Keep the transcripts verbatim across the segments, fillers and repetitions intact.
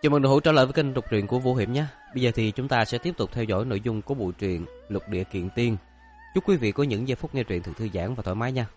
Chào mừng đồng hữu trở lại với kênh đọc truyện của Vũ Hiểm nhé. Bây giờ thì chúng ta sẽ tiếp tục theo dõi nội dung của bộ truyện Lục Địa Kiện Tiên. Chúc quý vị có những giây phút nghe truyện thật thư giãn và thoải mái nha.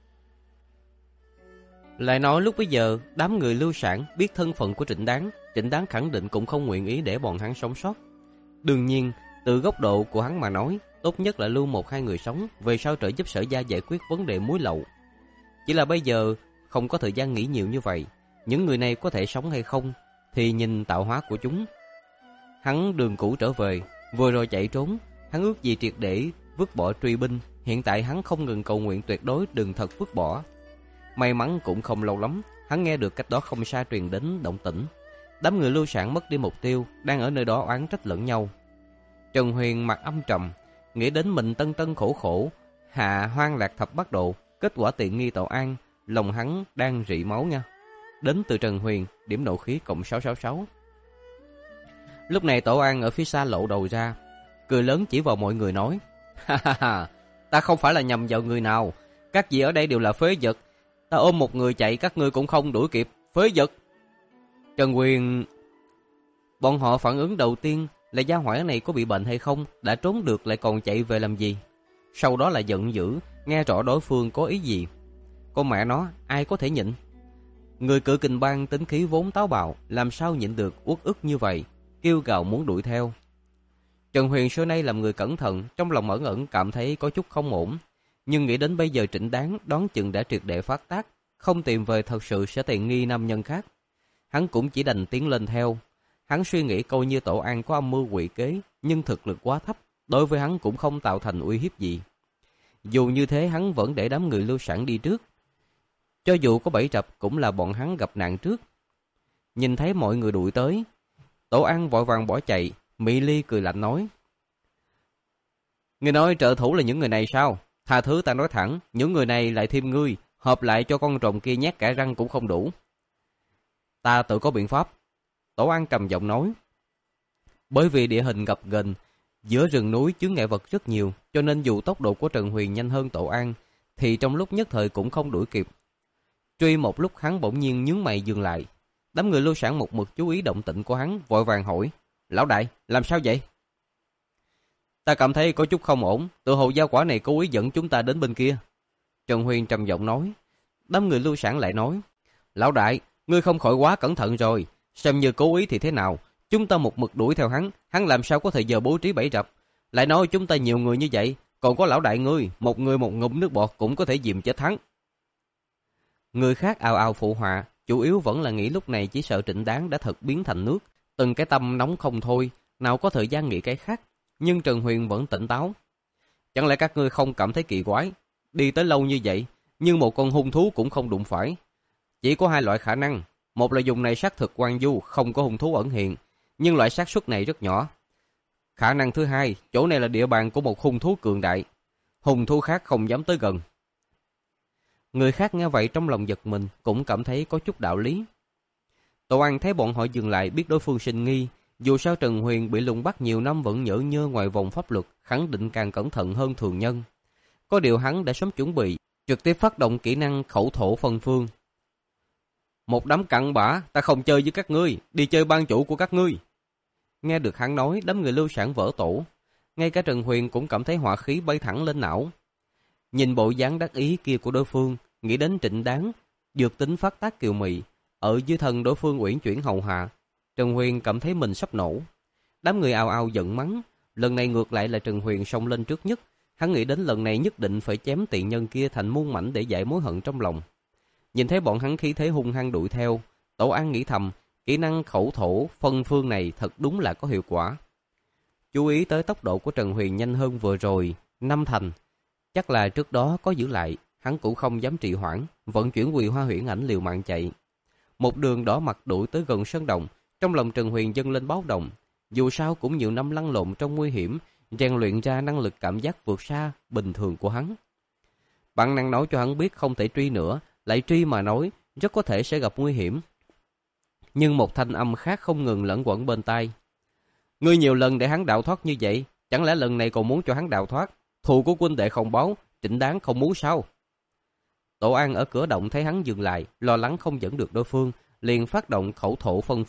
Lại nói lúc bấy giờ, đám người Lưu Sản biết thân phận của Trịnh Đáng, Trịnh Đáng khẳng định cũng không nguyện ý để bọn hắn sống sót. Đương nhiên, từ góc độ của hắn mà nói, tốt nhất là lưu một hai người sống, về sau trợ giúp Sở Gia giải quyết vấn đề muối lậu. Chỉ là bây giờ không có thời gian nghĩ nhiều như vậy, những người này có thể sống hay không thì nhìn tạo hóa của chúng. Hắn đường cũ trở về, vừa rồi chạy trốn, hắn ước gì triệt để vứt bỏ truy binh, hiện tại hắn không ngừng cầu nguyện tuyệt đối đừng thật vứt bỏ. May mắn cũng không lâu lắm, hắn nghe được cách đó không xa truyền đến động tĩnh. Đám người Lưu Sản mất đi mục tiêu, đang ở nơi đó oán trách lẫn nhau. Trần Huyền mặt âm trầm, nghĩ đến mình tân tân khổ khổ hạ Hoang Lạc Thập Bát Độ, kết quả tiện nghi Tổ An, lòng hắn đang rỉ máu nha. Đến từ Trần Huyền, điểm nộ khí cộng sáu sáu sáu. Lúc này Tổ An ở phía xa lộ đầu ra, cười lớn chỉ vào mọi người nói: ha ha ha, ta không phải là nhầm vào người nào, các vị ở đây đều là phế vật, ta ôm một người chạy các ngươi cũng không đuổi kịp, phế vật. Trần Huyền, bọn họ phản ứng đầu tiên là gia hỏa này có bị bệnh hay không, đã trốn được lại còn chạy về làm gì. Sau đó là giận dữ, nghe rõ đối phương có ý gì. Con mẹ nó, ai có thể nhịn. Người Cự Kình Bang tính khí vốn táo bạo, làm sao nhịn được uất ức như vậy, kêu gào muốn đuổi theo. Trần Huyền xưa nay làm người cẩn thận, trong lòng ẩn ẩn cảm thấy có chút không ổn, nhưng nghĩ đến bây giờ Trịnh Đáng đoán chừng đã triệt để phát tác, không tìm về thật sự sẽ tiện nghi nam nhân khác. Hắn cũng chỉ đành tiến lên theo. Hắn suy nghĩ coi như Tổ An có âm mưu quỷ kế, nhưng thực lực quá thấp, đối với hắn cũng không tạo thành uy hiếp gì. Dù như thế hắn vẫn để đám người Lưu Sản đi trước. Cho dù có bẫy rập cũng là bọn hắn gặp nạn trước. Nhìn thấy mọi người đuổi tới, Tổ An vội vàng bỏ chạy. Mỹ Ly cười lạnh nói: Ngươi nói trợ thủ là những người này sao? Tha thứ ta nói thẳng, những người này lại thêm ngươi, hợp lại cho con rồng kia nhét cả răng cũng không đủ. Ta tự có biện pháp. Tổ An trầm giọng nói. Bởi vì địa hình gập ghềnh, giữa rừng núi chướng ngại vật rất nhiều, cho nên dù tốc độ của Trần Huyền nhanh hơn Tổ An, thì trong lúc nhất thời cũng không đuổi kịp. Truy một lúc hắn bỗng nhiên nhướng mày dừng lại. Đám người Lưu Sản một mực chú ý động tĩnh của hắn, vội vàng hỏi: Lão đại, làm sao vậy? Ta cảm thấy có chút không ổn, tự hồ gia quả này cố ý dẫn chúng ta đến bên kia. Trần Huyền trầm giọng nói. Đám người Lưu Sản lại nói: Lão đại, ngươi không khỏi quá cẩn thận rồi, xem như cố ý thì thế nào, chúng ta một mực đuổi theo hắn, hắn làm sao có thời giờ bố trí bẫy rập. Lại nói chúng ta nhiều người như vậy, còn có lão đại ngươi, một người một ngụm nước bọt cũng có thể dìm chết hắn. Người khác ào ào phụ họa, chủ yếu vẫn là nghĩ lúc này chỉ sợ Trịnh Đáng đã thật biến thành nước, từng cái tâm nóng không thôi, nào có thời gian nghĩ cái khác. Nhưng Trần Huyền vẫn tỉnh táo. Chẳng lẽ các ngươi không cảm thấy kỳ quái, đi tới lâu như vậy, nhưng một con hung thú cũng không đụng phải. Chỉ có hai loại khả năng, một là dùng này xác thực quan du, không có hung thú ẩn hiện, nhưng loại xác suất này rất nhỏ. Khả năng thứ hai, chỗ này là địa bàn của một hung thú cường đại, hung thú khác không dám tới gần. Người khác nghe vậy trong lòng giật mình, cũng cảm thấy có chút đạo lý. Tổ An thấy bọn họ dừng lại, biết đối phương sinh nghi. Dù sao Trần Huyền bị lùng bắt nhiều năm vẫn nhỡ nhơ ngoài vòng pháp luật, khẳng định càng cẩn thận hơn thường nhân. Có điều hắn đã sớm chuẩn bị, trực tiếp phát động kỹ năng khẩu thổ phân phương. Một đám cặn bã, ta không chơi với các ngươi, đi chơi ban chủ của các ngươi. Nghe được hắn nói, đám người Lưu Sản vỡ tổ. Ngay cả Trần Huyền cũng cảm thấy hỏa khí bay thẳng lên não. Nhìn bộ dáng đắc ý kia của đối phương, nghĩ đến Trịnh Đáng, dược tính phát tác kiều mị, ở dưới thân đối phương uyển chuyển hầu hạ. Trần Huyền cảm thấy mình sắp nổ. Đám người ào ào giận mắng. Lần này ngược lại là Trần Huyền xông lên trước nhất. Hắn nghĩ đến lần này nhất định phải chém tiện nhân kia thành muôn mảnh để giải mối hận trong lòng. Nhìn thấy bọn hắn khí thế hung hăng đuổi theo, Tổ An nghĩ thầm, kỹ năng khẩu thổ phân phương này thật đúng là có hiệu quả. Chú ý tới tốc độ của Trần Huyền nhanh hơn vừa rồi, năm thành. Chắc là trước đó có giữ lại, hắn cũng không dám trì hoãn, vận chuyển Quỳ Hoa Huyễn Ảnh liều mạng chạy. Một đường đỏ mặt đuổi tới gần sơn động. Trong lòng Trần Huyền dâng lên báo động, dù sao cũng nhiều năm lăn lộn trong nguy hiểm, rèn luyện ra năng lực cảm giác vượt xa bình thường của hắn. Bản năng nói cho hắn biết không thể truy nữa, lại truy mà nói, rất có thể sẽ gặp nguy hiểm. Nhưng một thanh âm khác không ngừng lẫn quẩn bên tai. Ngươi nhiều lần để hắn đạo thoát như vậy, chẳng lẽ lần này còn muốn cho hắn đạo thoát? Thù của huynh đệ không báo, Trịnh Đáng không muốn sao? Tổ An ở cửa động thấy hắn dừng lại, lo lắng không dẫn được đối phương, liền phát động khẩu thổ phân phương,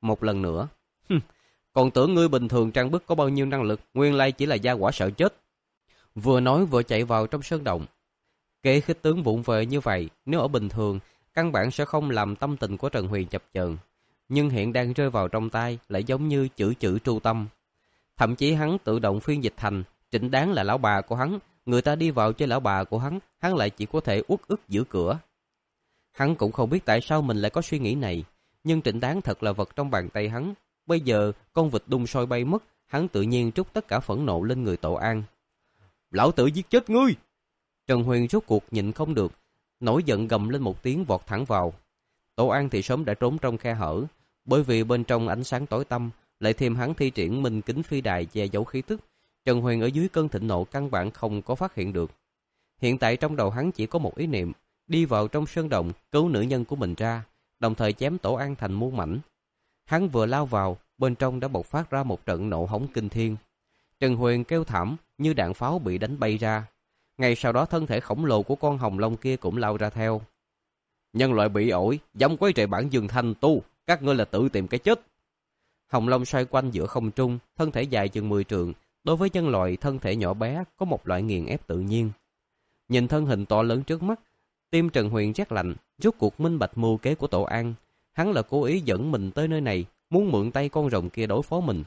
một lần nữa. Còn tưởng ngươi bình thường trang bức có bao nhiêu năng lực, nguyên lai chỉ là gia quả sợ chết. Vừa nói vừa chạy vào trong sơn động. Kế khích tướng vụng về như vậy, nếu ở bình thường, căn bản sẽ không làm tâm tình của Trần Huyền chập chờn. Nhưng hiện đang rơi vào trong tay lại giống như chữ chữ tru tâm. Thậm chí hắn tự động phiên dịch thành Trịnh Đáng là lão bà của hắn, người ta đi vào chơi lão bà của hắn, hắn lại chỉ có thể uất ức giữ cửa. Hắn cũng không biết tại sao mình lại có suy nghĩ này, nhưng Trịnh Đáng thật là vật trong bàn tay hắn. Bây giờ con vịt đung sôi bay mất, hắn tự nhiên trút tất cả phẫn nộ lên người Tổ An. Lão tử giết chết ngươi! Trần Huyền rốt cuộc nhịn không được, nổi giận gầm lên một tiếng vọt thẳng vào. Tổ An thì sớm đã trốn trong khe hở, bởi vì bên trong ánh sáng tối tăm, lại thêm hắn thi triển minh kính phi đài che giấu khí tức. Trần Huyền ở dưới cơn thịnh nộ căn bản không có phát hiện được. Hiện tại trong đầu hắn chỉ có một ý niệm, đi vào trong sơn động cứu nữ nhân của mình ra, đồng thời chém Tổ An thành muôn mảnh. Hắn vừa lao vào, bên trong đã bộc phát ra một trận nộ hống kinh thiên. Trần Huyền kêu thảm như đạn pháo bị đánh bay ra. Ngay sau đó thân thể khổng lồ của con hồng long kia cũng lao ra theo. Nhân loại bị ổi, dám quấy rầy bản Dương Thanh tu, các ngươi là tự tìm cái chết. Hồng long xoay quanh giữa không trung, thân thể dài chừng mười trượng. Đối với nhân loại thân thể nhỏ bé có một loại nghiền ép tự nhiên. Nhìn thân hình to lớn trước mắt, tim Trần Huyền rét lạnh, rốt cuộc minh bạch mưu kế của Tổ An. Hắn là cố ý dẫn mình tới nơi này, muốn mượn tay con rồng kia đối phó mình.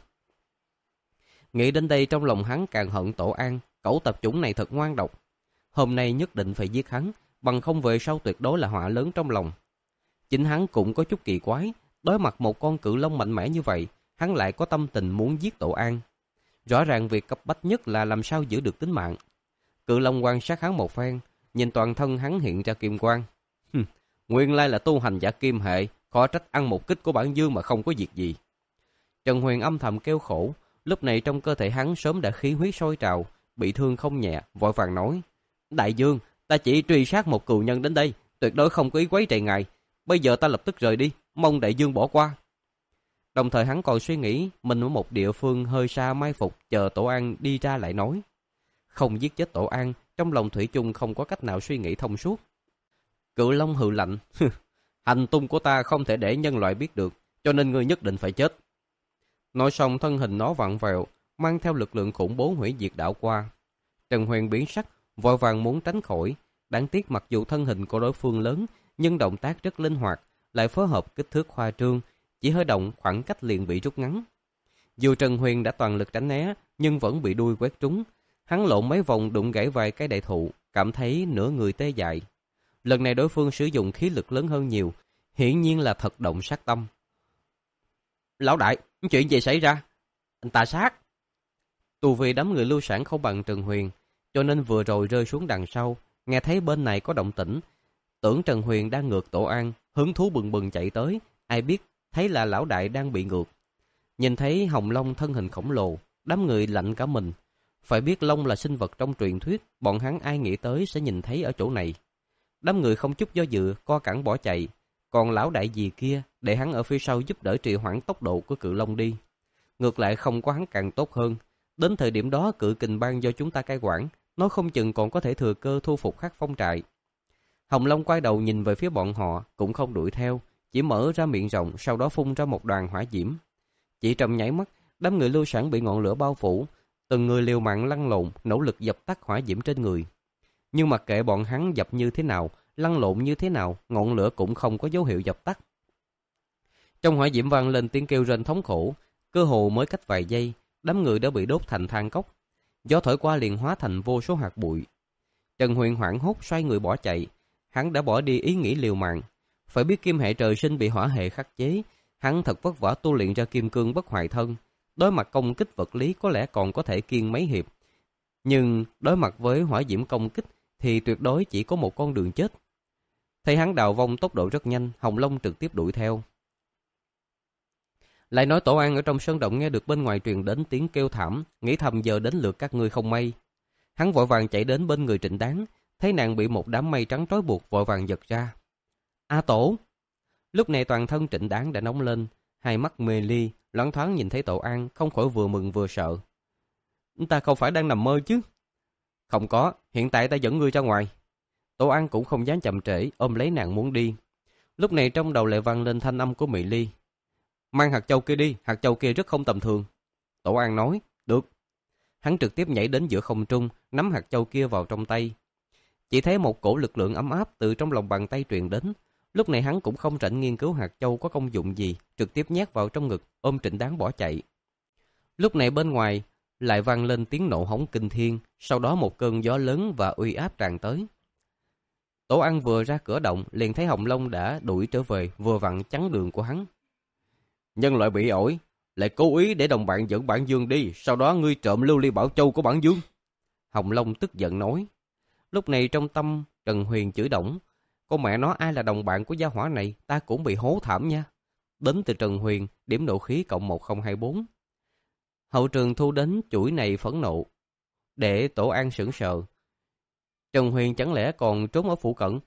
Nghĩ đến đây trong lòng hắn càng hận Tổ An, cẩu tập chủng này thật ngoan độc. Hôm nay nhất định phải giết hắn, bằng không về sau tuyệt đối là họa lớn trong lòng. Chính hắn cũng có chút kỳ quái, đối mặt một con cự long mạnh mẽ như vậy, hắn lại có tâm tình muốn giết Tổ An. Rõ ràng việc cấp bách nhất là làm sao giữ được tính mạng. Cự long quan sát hắn một phen, nhìn toàn thân hắn hiện ra kim quang. Nguyên lai là tu hành giả kim hệ, khó trách ăn một kích của bản Dương mà không có việc gì. Trần Huyền âm thầm kêu khổ, lúc này trong cơ thể hắn sớm đã khí huyết sôi trào, bị thương không nhẹ, vội vàng nói: Đại Dương, ta chỉ truy sát một cừu nhân đến đây, tuyệt đối không có ý quấy rầy ngài. Bây giờ ta lập tức rời đi, mong Đại Dương bỏ qua. Đồng thời hắn còn suy nghĩ mình ở một địa phương hơi xa mai phục, chờ Tổ An đi ra lại nói. Không giết chết Tổ An, trong lòng thủy chung không có cách nào suy nghĩ thông suốt. Cự long hừ lạnh, hành tung của ta không thể để nhân loại biết được, cho nên ngươi nhất định phải chết. Nói xong thân hình nó vặn vẹo, mang theo lực lượng khủng bố hủy diệt đảo qua. Trần Huyền biến sắc, vội vàng muốn tránh khỏi. Đáng tiếc mặc dù thân hình của đối phương lớn, nhưng động tác rất linh hoạt, lại phối hợp kích thước khoa trương, chỉ hơi động khoảng cách liền bị rút ngắn. Dù Trần Huyền đã toàn lực tránh né, nhưng vẫn bị đuôi quét trúng. Hắn lộn mấy vòng đụng gãy vài cái đại thụ, cảm thấy nửa người tê dại. Lần này đối phương sử dụng khí lực lớn hơn nhiều, hiển nhiên là thật động sát tâm. Lão đại, chuyện gì xảy ra? Anh ta sát. Tù vì đám người Lưu Sản không bằng Trần Huyền, cho nên vừa rồi rơi xuống đằng sau, nghe thấy bên này có động tĩnh, tưởng Trần Huyền đang ngược Tổ An, hứng thú bừng bừng chạy tới, ai biết thấy là lão đại đang bị ngược. Nhìn thấy Hồng Long thân hình khổng lồ, đám người lạnh cả mình. Phải biết Long là sinh vật trong truyền thuyết, bọn hắn ai nghĩ tới sẽ nhìn thấy ở chỗ này. Đám người không chút do dự, co cẳng bỏ chạy, còn lão đại gì kia để hắn ở phía sau giúp đỡ trì hoãn tốc độ của cự long đi. Ngược lại không có hắn càng tốt hơn. Đến thời điểm đó cự kình bang do chúng ta cai quản, nó không chừng còn có thể thừa cơ thu phục Hắc Phong trại. Hồng Long quay đầu nhìn về phía bọn họ, cũng không đuổi theo, chỉ mở ra miệng rộng, sau đó phun ra một đoàn hỏa diễm. Chỉ trong nháy mắt, đám người Lưu Sản bị ngọn lửa bao phủ, từng người liều mạng lăn lộn, nỗ lực dập tắt hỏa diễm trên người. Nhưng mặc kệ bọn hắn dập như thế nào, lăn lộn như thế nào, ngọn lửa cũng không có dấu hiệu dập tắt. Trong hỏa diễm vang lên tiếng kêu rên thống khổ, cơ hồ mới cách vài giây, đám người đã bị đốt thành than cốc. Gió thổi qua liền hóa thành vô số hạt bụi. Trần Huyền hoảng hốt xoay người bỏ chạy, hắn đã bỏ đi ý nghĩ liều mạng. Phải biết kim hệ trời sinh bị hỏa hệ khắc chế, hắn thật vất vả tu luyện ra kim cương bất hoại thân, đối mặt công kích vật lý có lẽ còn có thể kiên mấy hiệp. Nhưng đối mặt với hỏa diễm công kích thì tuyệt đối chỉ có một con đường chết. Thấy hắn đào vong tốc độ rất nhanh, Hồng Long trực tiếp đuổi theo. Lại nói Tổ An ở trong sơn động nghe được bên ngoài truyền đến tiếng kêu thảm, nghĩ thầm giờ đến lượt các ngươi không may. Hắn vội vàng chạy đến bên người Trịnh Đáng, thấy nàng bị một đám mây trắng trói buộc, vội vàng giật ra. A Tổ! Lúc này toàn thân Trịnh Đáng đã nóng lên, hai mắt mê ly, loáng thoáng nhìn thấy Tổ An, không khỏi vừa mừng vừa sợ. Ta không phải đang nằm mơ chứ? Không có, hiện tại ta dẫn ngươi ra ngoài. Tổ An cũng không dám chậm trễ, ôm lấy nàng muốn đi. Lúc này trong đầu lại vang lên thanh âm của Mỹ Ly. Mang hạt châu kia đi, hạt châu kia rất không tầm thường. Tổ An nói, được. Hắn trực tiếp nhảy đến giữa không trung, nắm hạt châu kia vào trong tay. Chỉ thấy một cổ lực lượng ấm áp từ trong lòng bàn tay truyền đến. Lúc này hắn cũng không rảnh nghiên cứu hạt châu có công dụng gì, trực tiếp nhét vào trong ngực, ôm Trịnh Đáng bỏ chạy. Lúc này bên ngoài lại vang lên tiếng nộ hống kinh thiên, sau đó một cơn gió lớn và uy áp tràn tới. Tổ An vừa ra cửa động, liền thấy Hồng Long đã đuổi trở về, vừa vặn chắn đường của hắn. Nhân loại bị ổi, lại cố ý để đồng bạn dẫn Bản Dương đi, sau đó ngươi trộm lưu ly bảo châu của Bản Dương. Hồng Long tức giận nói. Lúc này trong tâm Trần Huyền chửi động, con mẹ nó ai là đồng bạn của gia hỏa này, ta cũng bị hố thảm nha. Đến từ Trần Huyền, điểm nộ khí cộng một không hai bốn. Hậu Trường thu đến chuỗi này phẫn nộ, để Tổ An sững sờ. Trần Huyền chẳng lẽ còn trốn ở phụ cận?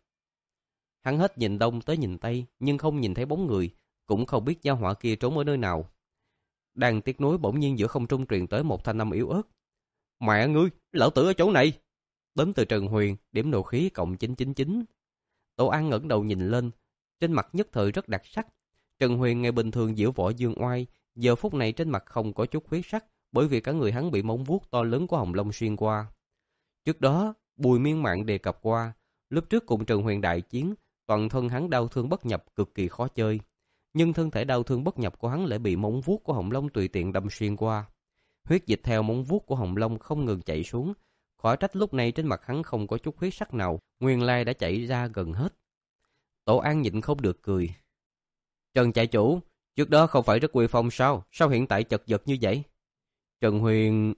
Hắn hết nhìn đông tới nhìn tây, nhưng không nhìn thấy bóng người, cũng không biết gia hỏa kia trốn ở nơi nào. Đang tiếc nuối bỗng nhiên giữa không trung truyền tới một thanh âm yếu ớt. Mẹ ngươi, lão tử ở chỗ này. Đến từ Trần Huyền, điểm nộ khí cộng chín chín chín. Tổ An ngẩng đầu nhìn lên, trên mặt nhất thời rất đặc sắc. Trần Huyền ngày bình thường diễu võ dương oai, giờ phút này trên mặt không có chút huyết sắc, bởi vì cả người hắn bị móng vuốt to lớn của Hồng Long xuyên qua. Trước đó, Bùi Miên Mạn đề cập qua, lúc trước cùng Trần Huyền đại chiến, toàn thân hắn đau thương bất nhập, cực kỳ khó chơi. Nhưng thân thể đau thương bất nhập của hắn lại bị móng vuốt của Hồng Long tùy tiện đâm xuyên qua. Huyết dịch theo móng vuốt của Hồng Long không ngừng chảy xuống, khỏi trách lúc này trên mặt hắn không có chút huyết sắc nào, nguyên lai đã chảy ra gần hết. Tổ An nhịn không được cười. Trần trại chủ, trước đó không phải rất uy phong sao? Sao hiện tại chật vật như vậy? Trần Huyền...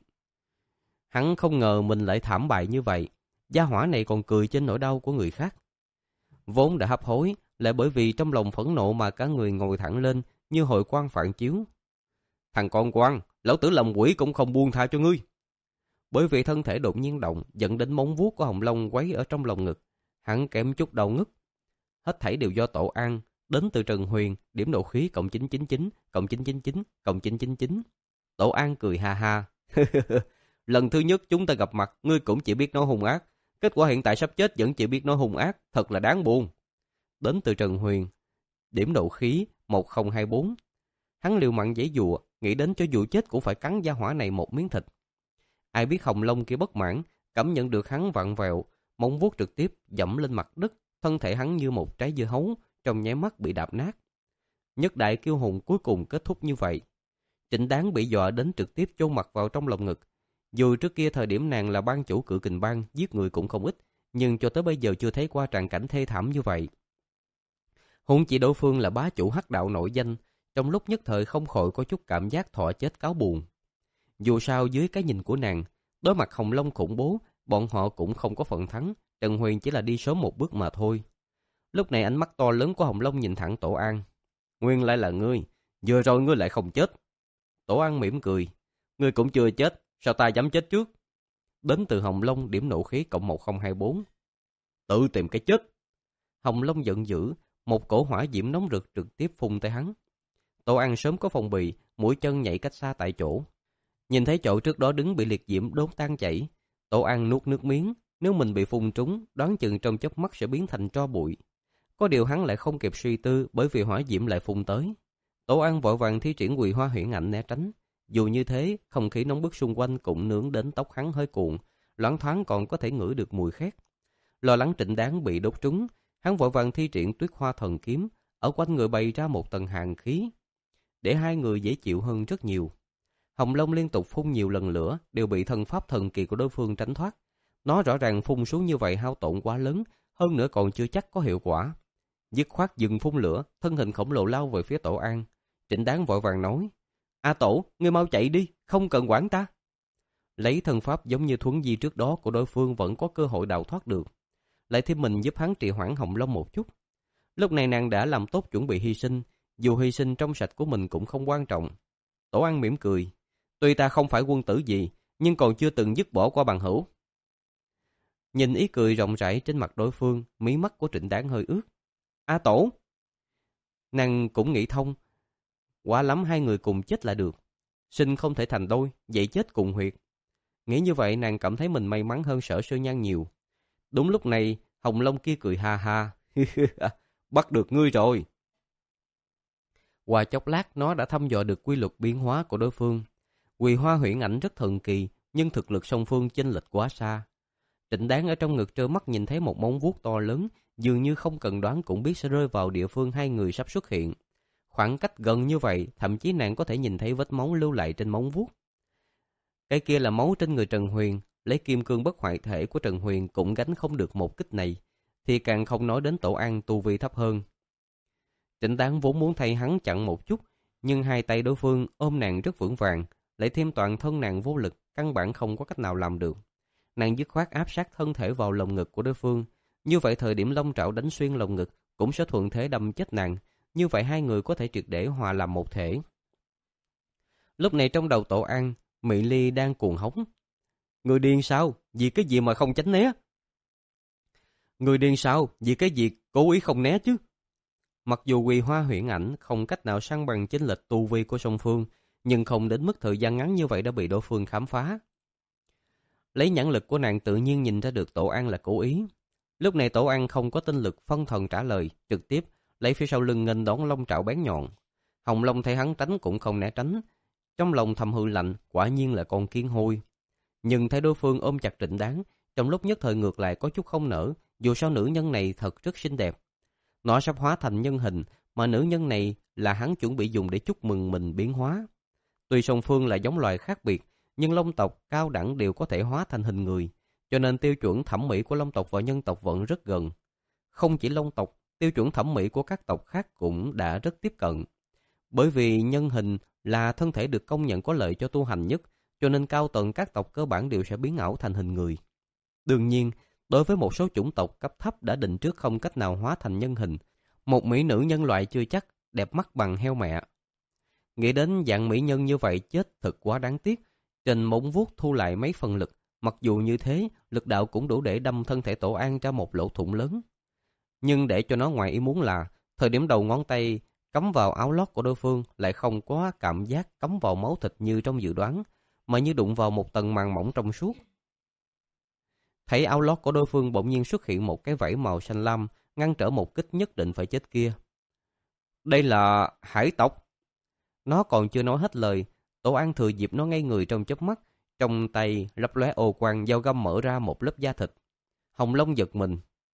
Hắn không ngờ mình lại thảm bại như vậy. Gia hỏa này còn cười trên nỗi đau của người khác. Vốn đã hấp hối, lại bởi vì trong lòng phẫn nộ mà cả người ngồi thẳng lên như hồi quang phản chiếu. Thằng con quan, lão tử làm quỷ cũng không buông tha cho ngươi. Bởi vì thân thể đột nhiên động, dẫn đến móng vuốt của Hồng Long quấy ở trong lòng ngực. Hắn kém chút đau ngức. Hết thảy đều do Tổ An, đến từ Trần Huyền, điểm nộ khí cộng chín chín chín, cộng chín chín chín, cộng chín chín chín. Tổ An cười ha ha. Lần thứ nhất chúng ta gặp mặt, ngươi cũng chỉ biết nói hung ác. Kết quả hiện tại sắp chết vẫn chỉ biết nói hung ác, thật là đáng buồn. Đến từ Trần Huyền, điểm nộ khí một không hai bốn. Hắn liều mạng giãy giụa, nghĩ đến cho dù chết cũng phải cắn gia hỏa này một miếng thịt. Ai biết Hồng Long kia bất mãn, cảm nhận được hắn vặn vẹo, móng vuốt trực tiếp dẫm lên mặt đất, thân thể hắn như một trái dưa hấu, trong nháy mắt bị đạp nát. Nhất đại kiêu hùng cuối cùng kết thúc như vậy. Trịnh Đáng bị dọa đến trực tiếp chôn mặt vào trong lòng ngực. Dù trước kia thời điểm nàng là ban chủ Cự Kình Bang, giết người cũng không ít, nhưng cho tới bây giờ chưa thấy qua tràng cảnh thê thảm như vậy. Huống chỉ đối phương là bá chủ hắc đạo nổi danh, trong lúc nhất thời không khỏi có chút cảm giác thọ chết cáo buồn. Dù sao dưới cái nhìn của nàng, đối mặt Hồng Long khủng bố, bọn họ cũng không có phần thắng, Trần Huyền chỉ là đi sớm một bước mà thôi. Lúc này ánh mắt to lớn của Hồng Long nhìn thẳng Tổ An. Nguyên lại là ngươi, vừa rồi ngươi lại không chết. Tổ An mỉm cười. Ngươi cũng chưa chết, sao ta dám chết trước? Đến từ Hồng Long điểm nộ khí cộng một không hai bốn. Tự tìm cái chết. Hồng Long giận dữ, một cổ hỏa diễm nóng rực trực tiếp phun tới hắn. Tổ An sớm có phòng bị, mũi chân nhảy cách xa tại chỗ. Nhìn thấy chỗ trước đó đứng bị liệt diễm đốt tan chảy, Tổ An nuốt nước miếng, nếu mình bị phun trúng, đoán chừng trong chớp mắt sẽ biến thành tro bụi. Có điều hắn lại không kịp suy tư, bởi vì hỏa diễm lại phun tới. Tổ An vội vàng thi triển Quỳ Hoa Huyễn Ảnh né tránh. Dù như thế, không khí nóng bức xung quanh cũng nướng đến tóc hắn hơi cuộn, loáng thoáng còn có thể ngửi được mùi khét. Lo lắng Trịnh Đáng bị đốt trúng, hắn vội vàng thi triển Tuyết Hoa Thần Kiếm, ở quanh người bày ra một tầng hàn khí, để hai người dễ chịu hơn rất nhiều. Hồng Long liên tục phun nhiều lần lửa, đều bị thần pháp thần kỳ của đối phương tránh thoát. Nó rõ ràng phun xuống như vậy hao tổn quá lớn, hơn nữa còn chưa chắc có hiệu quả. Dứt khoát dừng phun lửa, thân hình khổng lồ lao về phía Tổ An. Trịnh Đáng vội vàng nói: A Tổ, ngươi mau chạy đi, không cần quản ta. Lấy thần pháp giống như thuấn di trước đó của đối phương vẫn có cơ hội đào thoát được. Lại thêm mình giúp hắn trì hoãn Hồng Long một chút. Lúc này nàng đã làm tốt chuẩn bị hy sinh, dù hy sinh trong sạch của mình cũng không quan trọng. Tổ An mỉm cười. Tuy ta không phải quân tử gì, nhưng còn chưa từng dứt bỏ qua bằng hữu. Nhìn ý cười rộng rãi trên mặt đối phương, mí mắt của Trịnh Đáng hơi ướt. A Tổ! Nàng cũng nghĩ thông. Quá lắm hai người cùng chết là được. Sinh không thể thành đôi, vậy chết cùng huyệt. Nghĩ như vậy nàng cảm thấy mình may mắn hơn Sở Sư Nhan nhiều. Đúng lúc này, Hồng Long kia cười ha ha. Bắt được ngươi rồi. Qua chốc lát nó đã thăm dò được quy luật biến hóa của đối phương. Quỳ Hoa Huyễn Ảnh rất thần kỳ, nhưng thực lực song phương chênh lệch quá xa. Trịnh Đáng ở trong ngực trơ mắt nhìn thấy một móng vuốt to lớn, dường như không cần đoán cũng biết sẽ rơi vào địa phương hai người sắp xuất hiện. Khoảng cách gần như vậy, thậm chí nàng có thể nhìn thấy vết máu lưu lại trên móng vuốt. Cái kia là máu trên người Trần Huyền, lấy kim cương bất hoại thể của Trần Huyền cũng gánh không được một kích này, thì càng không nói đến Tổ An tu vi thấp hơn. Trịnh Đáng vốn muốn thay hắn chặn một chút, nhưng hai tay đối phương ôm nàng rất vững vàng, lại thêm toàn thân nàng vô lực, căn bản không có cách nào làm được. Nàng dứt khoát áp sát thân thể vào lồng ngực của đối phương, như vậy thời điểm long trảo đánh xuyên lồng ngực cũng sẽ thuận thế đâm chết nàng, như vậy hai người có thể triệt để hòa làm một thể. Lúc này trong đầu Tổ An, Mị Ly đang cuồng hống. Người điên sao? Vì cái gì mà không tránh né? Người điên sao? Vì cái gì cố ý không né chứ? Mặc dù Quỳ Hoa Huyễn Ảnh không cách nào săn bằng chênh lệch tu vi của song phương, nhưng không đến mức thời gian ngắn như vậy đã bị đối phương khám phá. Lấy nhãn lực của nàng tự nhiên nhìn ra được Tổ An là cố ý. Lúc này Tổ An không có tinh lực phân thần trả lời, trực tiếp lấy phía sau lưng nghênh đón long trảo bén nhọn. Hồng Long thấy hắn tránh cũng không né tránh, trong lòng thầm hư lạnh, quả nhiên là con kiến hôi. Nhưng thấy đối phương ôm chặt Trịnh Đáng, trong lúc nhất thời ngược lại có chút không nỡ, dù sao nữ nhân này thật rất xinh đẹp. Nó sắp hóa thành nhân hình, mà nữ nhân này là hắn chuẩn bị dùng để chúc mừng mình biến hóa. Tuy song phương là giống loài khác biệt, nhưng long tộc cao đẳng đều có thể hóa thành hình người, cho nên tiêu chuẩn thẩm mỹ của long tộc và nhân tộc vẫn rất gần. Không chỉ long tộc, tiêu chuẩn thẩm mỹ của các tộc khác cũng đã rất tiếp cận. Bởi vì nhân hình là thân thể được công nhận có lợi cho tu hành nhất, cho nên cao tầng các tộc cơ bản đều sẽ biến ảo thành hình người. Đương nhiên, đối với một số chủng tộc cấp thấp đã định trước không cách nào hóa thành nhân hình, một mỹ nữ nhân loại chưa chắc đẹp mắt bằng heo mẹ. Nghĩ đến dạng mỹ nhân như vậy chết thật quá đáng tiếc, trên móng vuốt thu lại mấy phần lực, mặc dù như thế, lực đạo cũng đủ để đâm thân thể Tổ An ra một lỗ thủng lớn. Nhưng để cho nó ngoài ý muốn là, thời điểm đầu ngón tay cắm vào áo lót của đối phương lại không có cảm giác cắm vào máu thịt như trong dự đoán, mà như đụng vào một tầng màng mỏng trong suốt. Thấy áo lót của đối phương bỗng nhiên xuất hiện một cái vảy màu xanh lam, ngăn trở một kích nhất định phải chết kia. Đây là hải tộc. Nó còn chưa nói hết lời, Tổ An thừa dịp nó ngây người trong chớp mắt, trong tay lấp lóe ô quang dao găm mở ra một lớp da thịt. Hồng Long giật mình.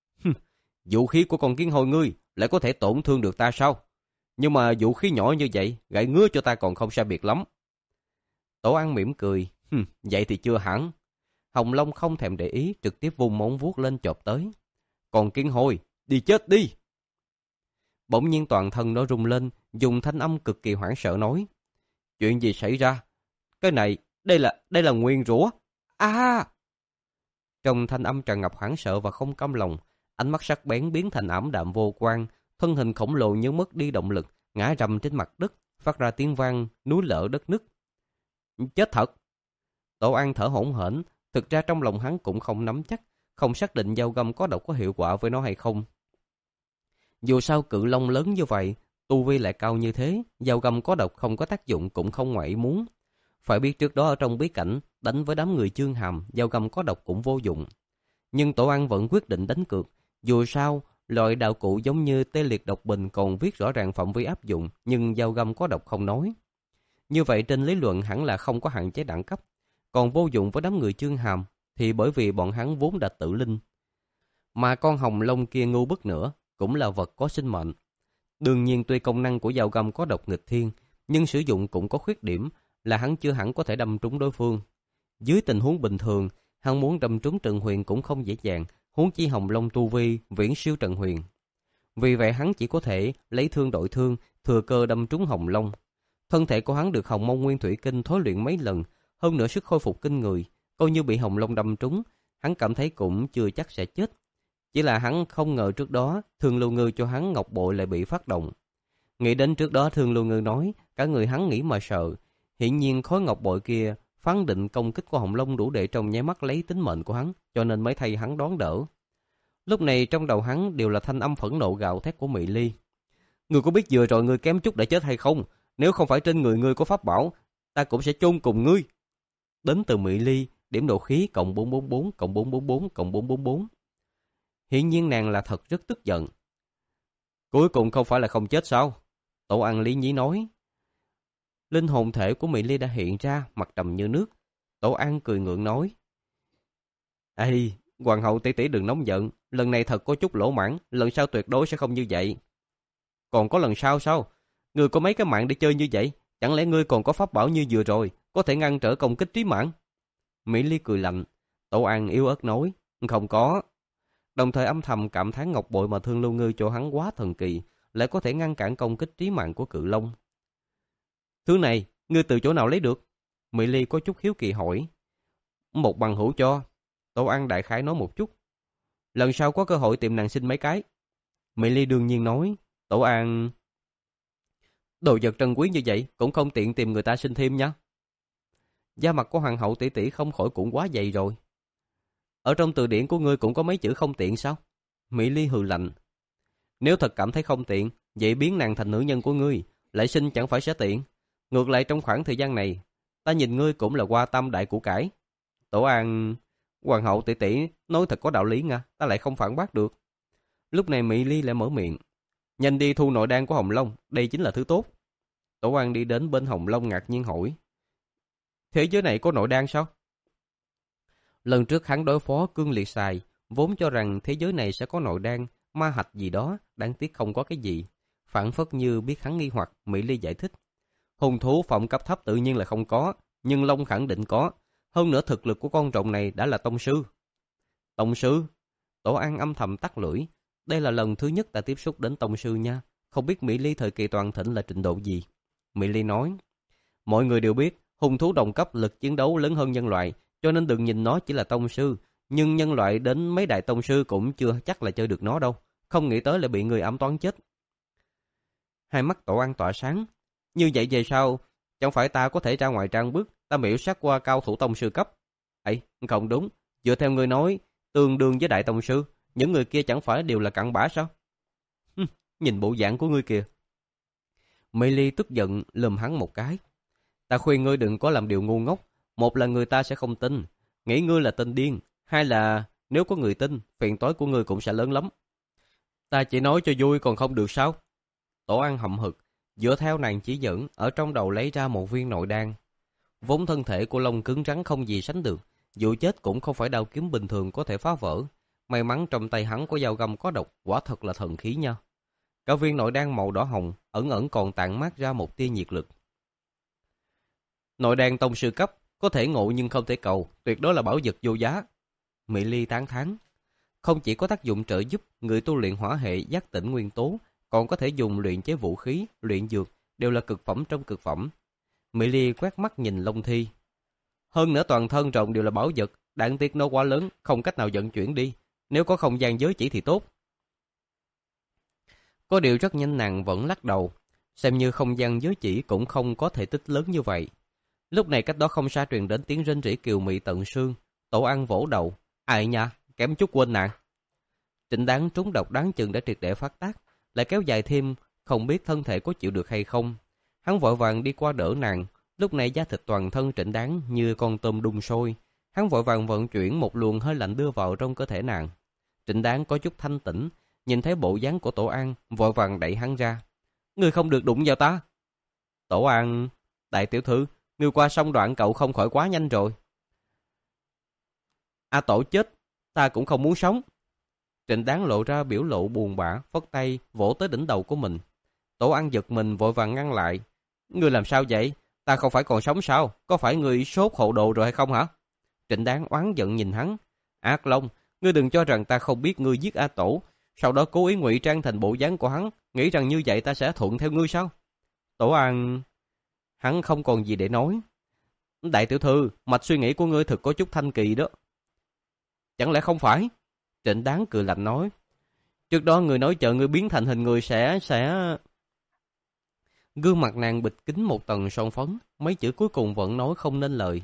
Vũ khí của con kiến hôi ngươi lại có thể tổn thương được ta sao? Nhưng mà vũ khí nhỏ như vậy, gãy ngứa cho ta còn không sai biệt lắm. Tổ An mỉm cười. Vậy thì chưa hẳn. Hồng Long không thèm để ý, trực tiếp vung móng vuốt lên chộp tới. Còn kiến hôi, đi chết đi! Bỗng nhiên toàn thân nó rung lên, dùng thanh âm cực kỳ hoảng sợ nói. Chuyện gì xảy ra? Cái này, đây là, đây là nguyền rủa. A! Trong thanh âm tràn ngập hoảng sợ và không cam lòng, ánh mắt sắc bén biến thành ảm đạm vô quang, thân hình khổng lồ như mất đi động lực, ngã rầm trên mặt đất, phát ra tiếng vang núi lở đất nứt. Chết thật! Tổ An thở hổn hển, thực ra trong lòng hắn cũng không nắm chắc, không xác định dao găm có độc có hiệu quả với nó hay không. Dù sao cự long lớn như vậy, tu vi lại cao như thế, dao găm có độc không có tác dụng cũng không ngoại ý muốn. Phải biết trước đó ở trong bí cảnh, đánh với đám người Chương Hàm, dao găm có độc cũng vô dụng. Nhưng Tổ An vẫn quyết định đánh cược. Dù sao, loại đạo cụ giống như tê liệt độc bình còn viết rõ ràng phạm vi áp dụng, nhưng dao găm có độc không nói. Như vậy trên lý luận hẳn là không có hạn chế đẳng cấp. Còn vô dụng với đám người Chương Hàm, thì bởi vì bọn hắn vốn đã tự linh. Mà con hồng long kia ngu bức nữa, cũng là vật có sinh mệnh. Đương nhiên tuy công năng của dao găm có độc nghịch thiên, nhưng sử dụng cũng có khuyết điểm là hắn chưa hẳn có thể đâm trúng đối phương. Dưới tình huống bình thường, hắn muốn đâm trúng Trần Huyền cũng không dễ dàng, huống chi hồng long tu vi viễn siêu Trần Huyền. Vì vậy hắn chỉ có thể lấy thương đổi thương, thừa cơ đâm trúng hồng long. Thân thể của hắn được Hồng Mông Nguyên Thủy Kinh thối luyện mấy lần, hơn nữa sức khôi phục kinh người, coi như bị hồng long đâm trúng, hắn cảm thấy cũng chưa chắc sẽ chết. Chỉ là hắn không ngờ trước đó Thương Lưu Ngư cho hắn ngọc bội lại bị phát động. Nghĩ đến trước đó Thương Lưu Ngư nói, cả người hắn nghĩ mà sợ. Hiển nhiên khối ngọc bội kia phán định công kích của hồng long đủ để trong nháy mắt lấy tính mệnh của hắn, cho nên mới thay hắn đón đỡ. Lúc này trong đầu hắn đều là thanh âm phẫn nộ gào thét của Mị Ly. Ngươi có biết vừa rồi ngươi kém chút đã chết hay không? Nếu không phải trên người ngươi có pháp bảo, ta cũng sẽ chôn cùng ngươi. Đến từ Mị Ly, điểm độ khí cộng bốn bốn bốn cộng bốn bốn bốn cộng bốn bốn bốn. Hiển nhiên nàng là thật rất tức giận. Cuối cùng không phải là không chết sao? Tổ ăn lý nhí nói. Linh hồn thể của Mỹ Ly đã hiện ra, mặt trầm như nước. Tổ ăn cười ngượng nói. Ê, hoàng hậu tỷ tỷ đừng nóng giận, lần này thật có chút lỗ mãng, lần sau tuyệt đối sẽ không như vậy. Còn có lần sau sao? Ngươi có mấy cái mạng để chơi như vậy, chẳng lẽ ngươi còn có pháp bảo như vừa rồi, có thể ngăn trở công kích trí mạng? Mỹ Ly cười lạnh. Tổ An yếu ớt nói. Không có. Đồng thời âm thầm cảm thán ngọc bội mà Thương Lưu Ngư cho hắn quá thần kỳ, lại có thể ngăn cản công kích trí mạng của Cự Long. Thứ này, ngươi từ chỗ nào lấy được? Mỹ Ly có chút hiếu kỳ hỏi. Một bằng hữu cho. Tổ An đại khái nói một chút. Lần sau có cơ hội tìm nàng xin mấy cái. Mỹ Ly đương nhiên nói. Tổ An... Đồ vật trân quý như vậy cũng không tiện tìm người ta xin thêm nha. Da mặt của hoàng hậu tỷ tỷ không khỏi cũng quá dày rồi. Ở trong từ điển của ngươi cũng có mấy chữ không tiện sao? Mỹ Ly hừ lạnh. Nếu thật cảm thấy không tiện, vậy biến nàng thành nữ nhân của ngươi, lại xin chẳng phải sẽ tiện. Ngược lại trong khoảng thời gian này, ta nhìn ngươi cũng là hoa tâm đại của cải. Tổ An... Hoàng hậu tỷ tỷ nói thật có đạo lý nha, ta lại không phản bác được. Lúc này Mỹ Ly lại mở miệng. Nhanh đi thu nội đan của Hồng Long, đây chính là thứ tốt. Tổ An đi đến bên Hồng Long ngạc nhiên hỏi. Thế giới này có nội đan sao? Lần trước hắn đối phó Cương Liệt Xài, vốn cho rằng thế giới này sẽ có nội đan, ma hạch gì đó, đáng tiếc không có cái gì. Phản phất như biết hắn nghi hoặc, Mỹ Ly giải thích. Hùng thú phẩm cấp thấp tự nhiên là không có, nhưng Long khẳng định có. Hơn nữa thực lực của con rồng này đã là tông sư. Tông sư? Tổ An âm thầm tắt lưỡi. Đây là lần thứ nhất ta tiếp xúc đến tông sư nha. Không biết Mỹ Ly thời kỳ toàn thịnh là trình độ gì? Mỹ Ly nói. Mọi người đều biết, hung thú đồng cấp lực chiến đấu lớn hơn nhân loại, cho nên đừng nhìn nó chỉ là tông sư. Nhưng nhân loại đến mấy đại tông sư cũng chưa chắc là chơi được nó đâu. Không nghĩ tới lại bị người ám toán chết. Hai mắt Tổ An tỏa sáng. Như vậy về sau, chẳng phải ta có thể ra ngoài trang bước, ta miễu sát qua cao thủ tông sư cấp. Ấy, không đúng. Dựa theo người nói, tương đương với đại tông sư, những người kia chẳng phải đều là cặn bã sao? Hừm, nhìn bộ dạng của ngươi kìa. Mỹ Ly tức giận lườm hắn một cái. Ta khuyên ngươi đừng có làm điều ngu ngốc. Một là người ta sẽ không tin, nghĩ ngươi là tên điên. Hai là nếu có người tin, phiền toái của ngươi cũng sẽ lớn lắm. Ta chỉ nói cho vui còn không được sao? Tổ An hậm hực, dựa theo nàng chỉ dẫn, ở trong đầu lấy ra một viên nội đan. Vốn thân thể của Long cứng rắn không gì sánh được, dù chết cũng không phải đao kiếm bình thường có thể phá vỡ. May mắn trong tay hắn có dao găm có độc, quả thật là thần khí nha. Cả viên nội đan màu đỏ hồng, ẩn ẩn còn tản mát ra một tia nhiệt lực. Nội đan tông sư cấp, có thể ngộ nhưng không thể cầu, tuyệt đối là bảo vật vô giá. Mỹ Ly tán thán. Không chỉ có tác dụng trợ giúp người tu luyện hỏa hệ giác tỉnh nguyên tố, còn có thể dùng luyện chế vũ khí, luyện dược, đều là cực phẩm trong cực phẩm. Mỹ Ly quét mắt nhìn Long Thi. Hơn nữa toàn thân rồng đều là bảo vật, đáng tiếc nó quá lớn, không cách nào vận chuyển đi. Nếu có không gian giới chỉ thì tốt. Có điều rất nhanh nàng vẫn lắc đầu, xem như không gian giới chỉ cũng không có thể tích lớn như vậy. Lúc này cách đó không xa truyền đến tiếng rên rỉ kiều mị tận xương. Tổ An vỗ đầu. Ai nha, kém chút quên nàng. Trịnh Đáng trúng độc đáng chừng đã triệt để phát tác, lại kéo dài thêm, không biết thân thể có chịu được hay không. Hắn vội vàng đi qua đỡ nàng. Lúc này da thịt toàn thân Trịnh Đáng như con tôm đun sôi. Hắn vội vàng vận chuyển một luồng hơi lạnh đưa vào trong cơ thể nàng. Trịnh Đáng có chút thanh tĩnh, nhìn thấy bộ dáng của Tổ An, vội vàng đẩy hắn ra. Ngươi không được đụng vào ta. Tổ An, đại tiểu thư, ngươi qua sông đoạn cậu không khỏi quá nhanh rồi. A Tổ chết, ta cũng không muốn sống. Trịnh Đáng lộ ra biểu lộ buồn bã, phất tay vỗ tới đỉnh đầu của mình. Tổ An giật mình vội vàng ngăn lại. Ngươi làm sao vậy? Ta không phải còn sống sao? Có phải ngươi sốt hộ đồ rồi hay không hả? Trịnh Đáng oán giận nhìn hắn. Ác Long, ngươi đừng cho rằng ta không biết ngươi giết A Tổ, sau đó cố ý ngụy trang thành bộ dáng của hắn, nghĩ rằng như vậy ta sẽ thuận theo ngươi sao? Tổ An... Hắn không còn gì để nói. Đại tiểu thư, mạch suy nghĩ của ngươi thực có chút thanh kỳ đó. Chẳng lẽ không phải? Trịnh Đáng cười lạnh nói. Trước đó người nói chờ ngươi biến thành hình người sẽ... sẽ... Gương mặt nàng bịt kín một tầng son phấn, mấy chữ cuối cùng vẫn nói không nên lời.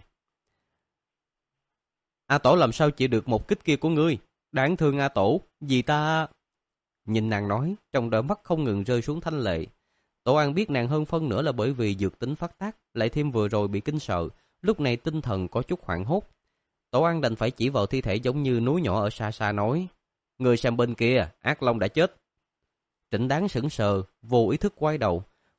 A Tổ làm sao chịu được một kích kia của ngươi? Đáng thương A Tổ, vì ta... Nhìn nàng nói, trong đôi mắt không ngừng rơi xuống thanh lệ. Tổ An biết nàng hơn phân nửa là bởi vì dược tính phát tác, lại thêm vừa rồi bị kinh sợ, lúc này tinh thần có chút hoảng hốt. Tổ An đành phải chỉ vào thi thể giống như núi nhỏ ở xa xa nói. Người xem bên kia, Ác Long đã chết. Trịnh Đáng sững sờ, vô ý thức quay đầu.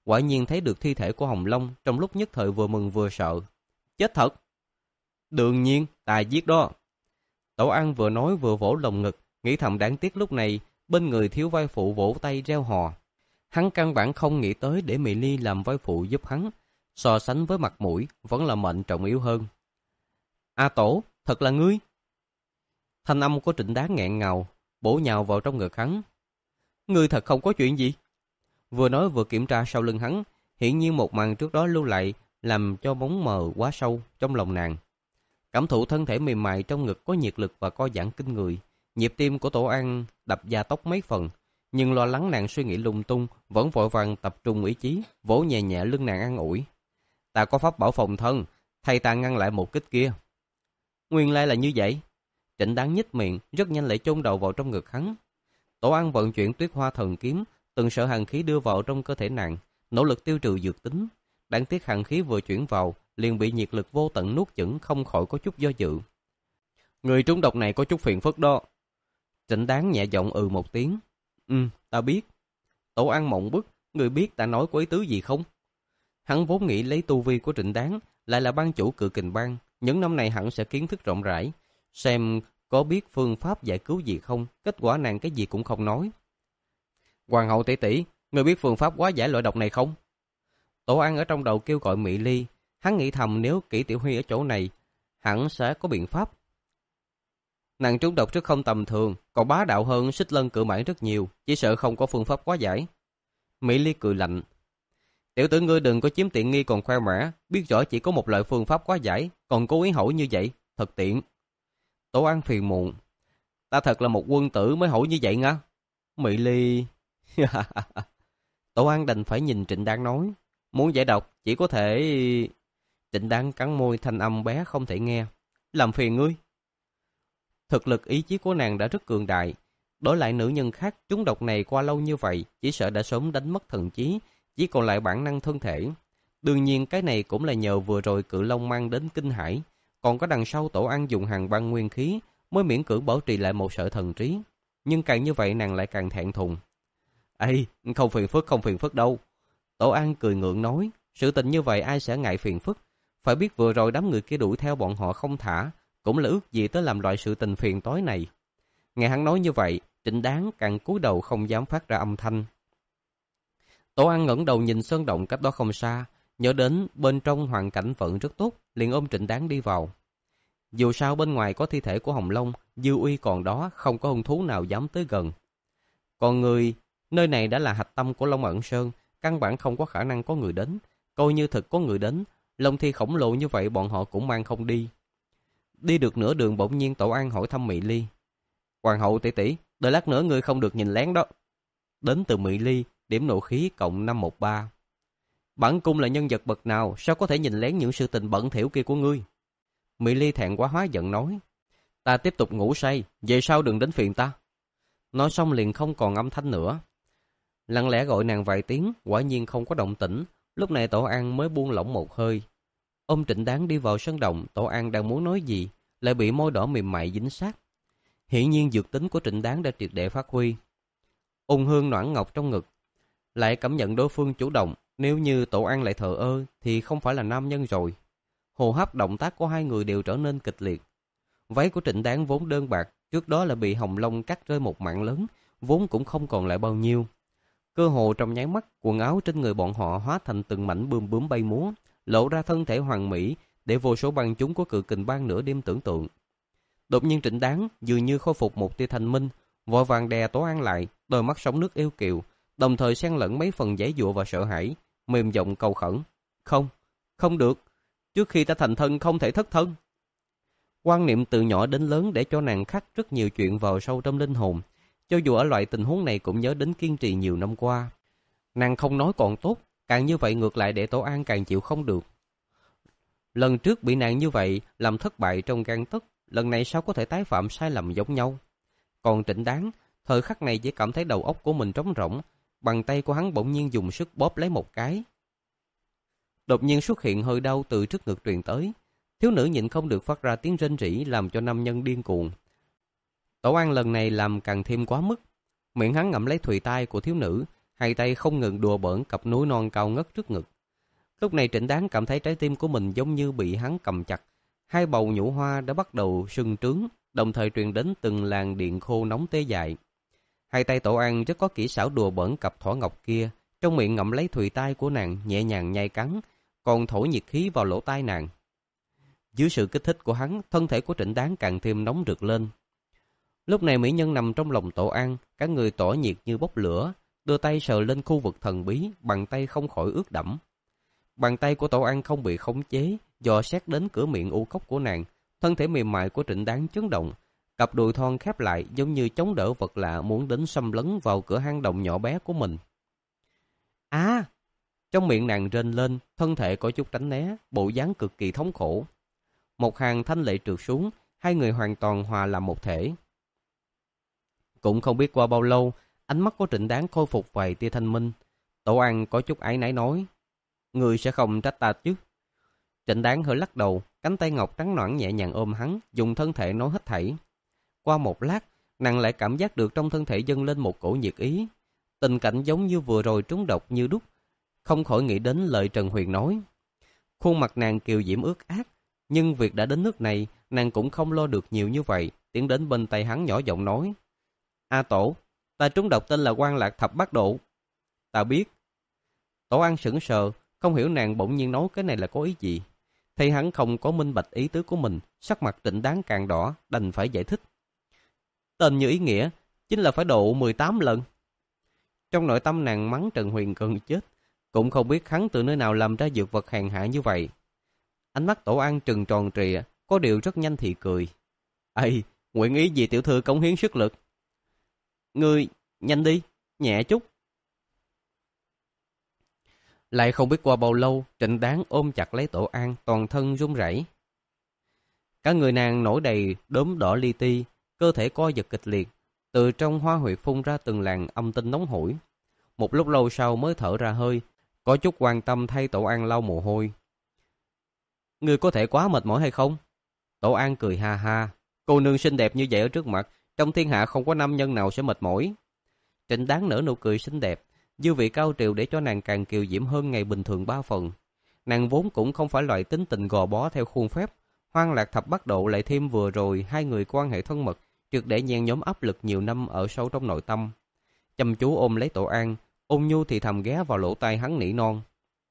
quả nhiên thấy được thi thể của Hồng Long, trong lúc nhất thời vừa mừng vừa sợ. Chết thật! Đương nhiên, ta giết đó. Tổ An vừa nói vừa vỗ lồng ngực, nghĩ thầm đáng tiếc lúc này, bên người thiếu vai phụ vỗ tay reo hò. Hắn căn bản không nghĩ tới để Mỹ Ly làm vai phụ giúp hắn, so sánh với mặt mũi, vẫn là mệnh trọng yếu hơn. A Tổ, thật là ngươi! Thanh âm của Trịnh Đáng nghẹn ngào, bổ nhào vào trong ngực hắn. Ngươi thật không có chuyện gì? Vừa nói vừa kiểm tra sau lưng hắn, hiển nhiên một màn trước đó lưu lại, làm cho bóng mờ quá sâu trong lòng nàng. Cảm thụ thân thể mềm mại trong ngực có nhiệt lực và co giãn kinh người, nhịp tim của Tổ An đập gia tốc mấy phần, nhưng lo lắng nàng suy nghĩ lung tung, vẫn vội vàng tập trung ý chí, vỗ nhẹ nhẹ lưng nàng an ủi. Ta có pháp bảo phòng thân, thầy ta ngăn lại một kích kia. Nguyên lai là như vậy. Trịnh Đáng nhếch miệng, rất nhanh lại chôn đầu vào trong ngực hắn. Tổ An vận chuyển Tuyết Hoa Thần Kiếm, từng sợ hàn khí đưa vào trong cơ thể nàng, nỗ lực tiêu trừ dược tính. Đáng tiếc hàn khí vừa chuyển vào, liền bị nhiệt lực vô tận nuốt chửng, không khỏi có chút do dự. Người trúng độc này có chút phiền phức đó. Trịnh Đáng nhẹ giọng ừ một tiếng. Ừ, ta biết. Tổ An mộng bức, người biết ta nói có ý tứ gì không? Hắn vốn nghĩ lấy tu vi của Trịnh Đáng, lại là ban chủ Cự Kình Bang, những năm này hẳn sẽ kiến thức rộng rãi, xem có biết phương pháp giải cứu gì không. Kết quả nàng cái gì cũng không nói. Hoàng hậu tỷ tỷ, người biết phương pháp hóa giải loại độc này không? Tổ An ở trong đầu kêu gọi Mỹ Ly. Hắn nghĩ thầm nếu Kỷ Tiểu Huy ở chỗ này, hẳn sẽ có biện pháp. Nàng trúng độc rất không tầm thường, còn bá đạo hơn Xích Lân Cự Mãn rất nhiều, chỉ sợ không có phương pháp hóa giải. Mỹ Ly cười lạnh. Tiểu tử ngươi đừng có chiếm tiện nghi còn khoe mẽ, biết rõ chỉ có một loại phương pháp hóa giải, còn cố ý hỏi như vậy, thật tiện. Tổ An phiền muộn. Ta thật là một quân tử mới hỏi như vậy ngá. Mỹ Ly... Tổ An đành phải nhìn Trịnh Đáng nói. Muốn giải độc chỉ có thể... Trịnh Đáng cắn môi, thanh âm bé không thể nghe. Làm phiền ngươi. Thực lực ý chí của nàng đã rất cường đại. Đối lại nữ nhân khác trúng độc này qua lâu như vậy, chỉ sợ đã sớm đánh mất thần trí, chỉ còn lại bản năng thân thể. Đương nhiên cái này cũng là nhờ vừa rồi Cự Long mang đến kinh hải, còn có đằng sau Tổ An dùng hàng băng nguyên khí mới miễn cưỡng bảo trì lại một sợi thần trí. Nhưng càng như vậy nàng lại càng thẹn thùng. Ê, không phiền phức, không phiền phức đâu. Tổ An cười ngượng nói, sự tình như vậy ai sẽ ngại phiền phức. Phải biết vừa rồi đám người kia đuổi theo bọn họ không thả, cũng là ước gì tới làm loại sự tình phiền toái này. Nghe hắn nói như vậy, Trịnh Đáng càng cúi đầu không dám phát ra âm thanh. Tổ An ngẩng đầu nhìn sơn động cách đó không xa, nhớ đến bên trong hoàn cảnh vẫn rất tốt, liền ôm Trịnh Đáng đi vào. Dù sao bên ngoài có thi thể của Hồng Long, dư uy còn đó, không có hung thú nào dám tới gần. Còn người, nơi này đã là hạch tâm của Long Ẩn Sơn, căn bản không có khả năng có người đến. Coi như thực có người đến, Long thi khổng lồ như vậy bọn họ cũng mang không đi. Đi được nửa đường bỗng nhiên Tổ An hỏi thăm Mỹ Ly. Hoàng hậu tỷ tỷ, đợi lát nữa ngươi không được nhìn lén đó. Đến từ Mỹ Ly, điểm nộ khí cộng năm một ba. Bản cung là nhân vật bậc nào, sao có thể nhìn lén những sự tình bẩn thỉu kia của ngươi? Mỹ Ly thẹn quá hóa giận nói. Ta tiếp tục ngủ say, về sau đừng đến phiền ta. Nói xong liền không còn âm thanh nữa. Lặng lẽ gọi nàng vài tiếng, quả nhiên không có động tĩnh. Lúc này Tổ An mới buông lỏng một hơi. Ôm Trịnh Đáng đi vào sân động, Tổ An đang muốn nói gì, lại bị môi đỏ mềm mại dính sát. Hiển nhiên dược tính của Trịnh Đáng đã triệt để phát huy. Ung hương noãn ngọc trong ngực, lại cảm nhận đối phương chủ động. Nếu như Tổ An lại thờ ơ thì không phải là nam nhân rồi. Hô hấp động tác của hai người đều trở nên kịch liệt. Váy của Trịnh Đáng vốn đơn bạc, trước đó là bị Hồng Long cắt rơi một mảng lớn, vốn cũng không còn lại bao nhiêu. Cơ hồ trong nháy mắt, quần áo trên người bọn họ hóa thành từng mảnh bươm bướm bay múa, lộ ra thân thể hoàn mỹ để vô số băng chúng của Cự Kình Bang nửa đêm tưởng tượng. Đột nhiên Trịnh Đáng dường như khôi phục một tia thanh minh, vội vàng đè Tổ An lại, đôi mắt sóng nước yêu kiều, đồng thời xen lẫn mấy phần giãy giụa và sợ hãi, mềm giọng cầu khẩn. Không, không được, trước khi ta thành thân không thể thất thân. Quan niệm từ nhỏ đến lớn để cho nàng khắc rất nhiều chuyện vào sâu trong linh hồn, cho dù ở loại tình huống này cũng nhớ đến kiên trì nhiều năm qua. Nàng không nói còn tốt, càng như vậy ngược lại để Tổ An càng chịu không được. Lần trước bị nàng như vậy làm thất bại trong gang tấc, lần này sao có thể tái phạm sai lầm giống nhau. Còn Trịnh Đáng, thời khắc này chỉ cảm thấy đầu óc của mình trống rỗng, bàn tay của hắn bỗng nhiên dùng sức bóp lấy một cái. Đột nhiên xuất hiện hơi đau từ trước ngực truyền tới, thiếu nữ nhịn không được phát ra tiếng rên rỉ làm cho nam nhân điên cuồng. Tổ An lần này làm càng thêm quá mức, miệng hắn ngậm lấy thùy tai của thiếu nữ, hai tay không ngừng đùa bỡn cặp núi non cao ngất trước ngực. Lúc này Trịnh Đáng cảm thấy trái tim của mình giống như bị hắn cầm chặt. Hai bầu nhũ hoa đã bắt đầu sưng trướng, đồng thời truyền đến từng làn điện khô nóng tê dại. Hai tay Tổ An rất có kỹ xảo đùa bỡn cặp thỏ ngọc kia, trong miệng ngậm lấy thùy tai của nàng nhẹ nhàng nhai cắn, còn thổi nhiệt khí vào lỗ tai nàng. Dưới sự kích thích của hắn, thân thể của Trịnh Đáng càng thêm nóng rực lên. Lúc này mỹ nhân nằm trong lòng Tổ An, cả người tỏa nhiệt như bốc lửa, đưa tay sờ lên khu vực thần bí, bàn tay không khỏi ướt đẫm. Bàn tay của Tổ An không bị khống chế, dò xét đến cửa miệng u cốc của nàng, thân thể mềm mại của Trịnh Đáng chấn động, cặp đùi thon khép lại giống như chống đỡ vật lạ muốn đến xâm lấn vào cửa hang động nhỏ bé của mình. À! Trong miệng nàng rên lên, thân thể có chút tránh né, bộ dáng cực kỳ thống khổ. Một hàng thanh lệ trượt xuống, hai người hoàn toàn hòa làm một thể. Cũng không biết qua bao lâu, ánh mắt của Trịnh Đáng khôi phục vài tia thanh minh. Tổ An có chút áy náy nói, người sẽ không trách ta chứ? Trịnh Đáng hơi lắc đầu, cánh tay ngọc trắng nõn nhẹ nhàng ôm hắn, dùng thân thể nói hết thảy. Qua một lát, nàng lại cảm giác được trong thân thể dâng lên một cổ nhiệt ý. Tình cảnh giống như vừa rồi trúng độc như đúc, không khỏi nghĩ đến lời Trần Huyền nói. Khuôn mặt nàng kiều diễm ướt át, nhưng việc đã đến nước này, nàng cũng không lo được nhiều như vậy, tiến đến bên tay hắn nhỏ giọng nói. A Tổ, ta trúng độc tên là Quan Lạc Thập Bát Độ. Ta biết. Tổ An sững sờ, không hiểu nàng bỗng nhiên nói cái này là có ý gì. Thấy hắn không có minh bạch ý tứ của mình, sắc mặt Trịnh Đáng càng đỏ, đành phải giải thích. Tên như ý nghĩa, chính là phải độ mười tám lần. Trong nội tâm nàng mắng Trần Huyền gần chết, cũng không biết hắn từ nơi nào làm ra dược vật hèn hạ như vậy. Ánh mắt Tổ An trừng tròn trịa, có điều rất nhanh thì cười. Ây, nguyện ý vì tiểu thư cống hiến sức lực. Ngươi, nhanh đi, nhẹ chút. Lại không biết qua bao lâu, Trịnh Đáng ôm chặt lấy Tổ An, toàn thân run rẩy. Cả người nàng nổi đầy đốm đỏ li ti, cơ thể co giật kịch liệt, từ trong hoa huyệt phun ra từng làn âm tinh nóng hổi. Một lúc lâu sau mới thở ra hơi, có chút quan tâm thay Tổ An lau mồ hôi. Ngươi có thể quá mệt mỏi hay không? Tổ An cười ha ha, cô nương xinh đẹp như vậy ở trước mặt, trong thiên hạ không có nam nhân nào sẽ mệt mỏi. Trịnh Đáng nở nụ cười xinh đẹp, dư vị cao triều để cho nàng càng kiều diễm hơn ngày bình thường ba phần. Nàng vốn cũng không phải loại tính tình gò bó theo khuôn phép, Hoang Lạc Thập Bát Độ lại thêm vừa rồi hai người quan hệ thân mật, triệt để nhen nhóm áp lực nhiều năm ở sâu trong nội tâm. Chăm chú ôm lấy Tổ An, ôn nhu thì thầm ghé vào lỗ tai hắn nỉ non.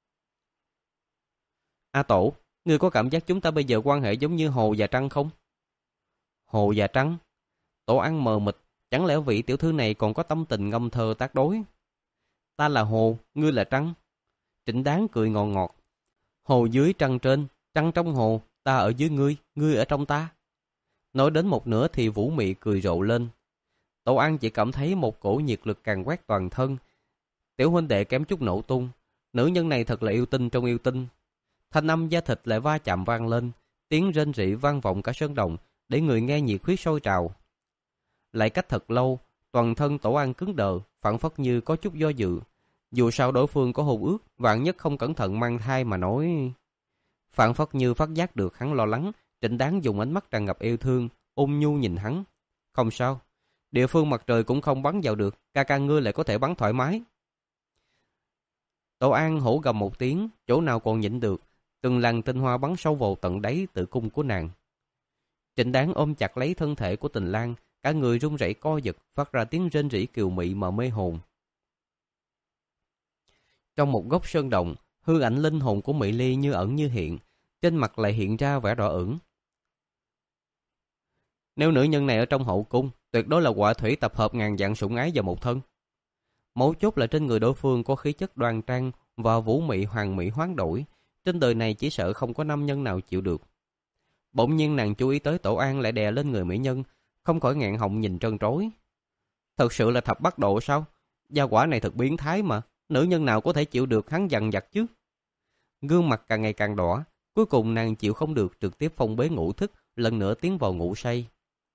A Tổ, ngươi có cảm giác chúng ta bây giờ quan hệ giống như Hồ và Trăng không? Hồ và Trăng? Tổ An mờ mịt, chẳng lẽ vị tiểu thư này còn có tâm tình ngâm thơ tác đối? Ta là Hồ, ngươi là Trăng. Trịnh Đáng cười ngọt ngọt. Hồ dưới trăng trên, trăng trong hồ, ta ở dưới ngươi, ngươi ở trong ta. Nói đến một nửa thì Vũ Mị cười rộ lên. Tổ An chỉ cảm thấy một cổ nhiệt lực càng quét toàn thân. Tiểu huynh đệ kém chút nổ tung. Nữ nhân này thật là yêu tinh trong yêu tinh. Thanh âm da thịt lại va chạm vang lên, tiếng rên rỉ vang vọng cả sơn động, để người nghe nhiệt huyết sôi trào. Lại cách thật lâu, toàn thân Tổ An cứng đờ, phảng phất như có chút do dự. Dù sao đối phương có hôn ước, vạn nhất không cẩn thận mang thai mà nói. Phảng phất như phát giác được hắn lo lắng, Trịnh Đáng dùng ánh mắt tràn ngập yêu thương, ôn nhu nhìn hắn. Không sao, địa phương mặt trời cũng không bắn vào được, ca ca ngươi lại có thể bắn thoải mái. Tổ An hổ gầm một tiếng, chỗ nào còn nhịn được, từng làn tinh hoa bắn sâu vào tận đáy tử cung của nàng. Trịnh Đáng ôm chặt lấy thân thể của Tình Lang, cả người run rẩy co giật, phát ra tiếng rên rỉ kiều mị mà mê hồn. Trong một góc sơn động, hư ảnh linh hồn của Mỹ Ly như ẩn như hiện, trên mặt lại hiện ra vẻ đỏ ửng. Nếu nữ nhân này ở trong hậu cung, tuyệt đối là họa thủy tập hợp ngàn vạn sủng ái vào một thân. Mấu chốt là trên người đối phương có khí chất đoan trang và vũ mị hoàng mỹ hoán đổi, trên đời này chỉ sợ không có nam nhân nào chịu được. Bỗng nhiên nàng chú ý tới Tổ An lại đè lên người mỹ nhân, không khỏi nghẹn họng nhìn trân trối. Thật sự là thập bát độ sao? Gia quả này thật biến thái mà, nữ nhân nào có thể chịu được hắn dằn vặt chứ? Gương mặt càng ngày càng đỏ, cuối cùng nàng chịu không được trực tiếp phong bế ngủ thức, lần nữa tiến vào ngủ say.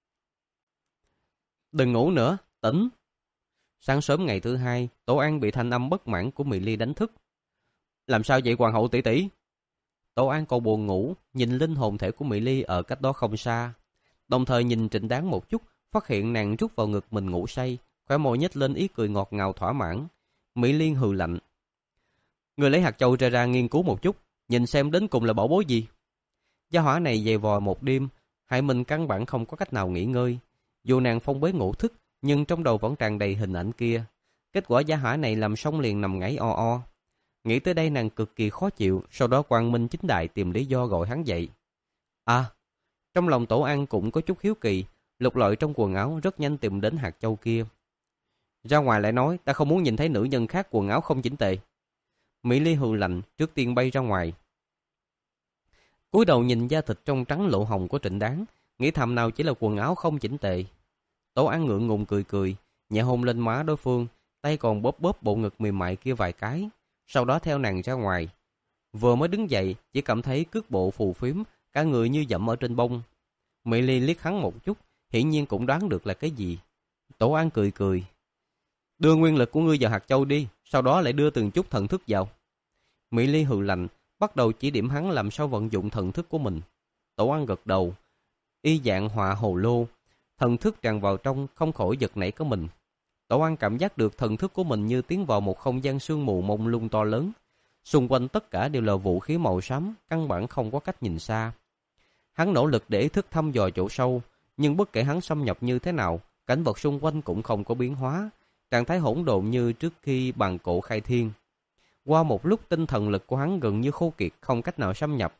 Đừng ngủ nữa, tỉnh. Sáng sớm ngày thứ hai, Tổ An bị thanh âm bất mãn của Mỹ Ly đánh thức. Làm sao vậy hoàng hậu tỷ tỷ? Tổ An còn buồn ngủ, nhìn linh hồn thể của Mỹ Ly ở cách đó không xa, đồng thời nhìn Trịnh Đáng một chút, phát hiện nàng rút vào ngực mình ngủ say, khóe môi nhếch lên ý cười ngọt ngào thỏa mãn. Mỹ Liên hừ lạnh. Người lấy hạt châu ra ra nghiên cứu một chút, nhìn xem đến cùng là bảo bối gì. Gia hỏa này dày vò một đêm, hại mình căn bản không có cách nào nghỉ ngơi. Dù nàng phong bế ngủ thức, nhưng trong đầu vẫn tràn đầy hình ảnh kia. Kết quả gia hỏa này làm xong liền nằm ngáy o o. Nghĩ tới đây nàng cực kỳ khó chịu, sau đó quang minh chính đại tìm lý do gọi hắn dậy. À, trong lòng Tổ An cũng có chút hiếu kỳ, lục lọi trong quần áo rất nhanh tìm đến hạt châu kia. Ra ngoài lại nói, ta không muốn nhìn thấy nữ nhân khác quần áo không chỉnh tề. Mỹ Ly hừ lạnh, trước tiên bay ra ngoài. Cúi đầu nhìn da thịt trong trắng lộ hồng của Trịnh Đáng, nghĩ thầm nào chỉ là quần áo không chỉnh tề. Tổ An ngượng ngùng cười cười, nhẹ hôn lên má đối phương, tay còn bóp bóp bộ ngực mềm mại kia vài cái, sau đó theo nàng ra ngoài. Vừa mới đứng dậy, chỉ cảm thấy cước bộ phù phiếm, cả người như dẫm ở trên bông. Mỹ Ly liếc hắn một chút, hiển nhiên cũng đoán được là cái gì. Tổ An cười cười. Đưa nguyên lực của ngươi vào hạt châu đi, sau đó lại đưa từng chút thần thức vào. Mỹ Ly hừ lạnh, bắt đầu chỉ điểm hắn làm sao vận dụng thần thức của mình. Tổ An gật đầu, y dạng họa hồ lô, thần thức tràn vào trong không khỏi giật nảy của mình. Tổ An cảm giác được thần thức của mình như tiến vào một không gian sương mù mông lung to lớn. Xung quanh tất cả đều là vũ khí màu xám, căn bản không có cách nhìn xa. Hắn nỗ lực để ý thức thăm dò chỗ sâu, nhưng bất kể hắn xâm nhập như thế nào, cảnh vật xung quanh cũng không có biến hóa, trạng thái hỗn độn như trước khi bàn cổ khai thiên. Qua một lúc tinh thần lực của hắn gần như khô kiệt, không cách nào xâm nhập.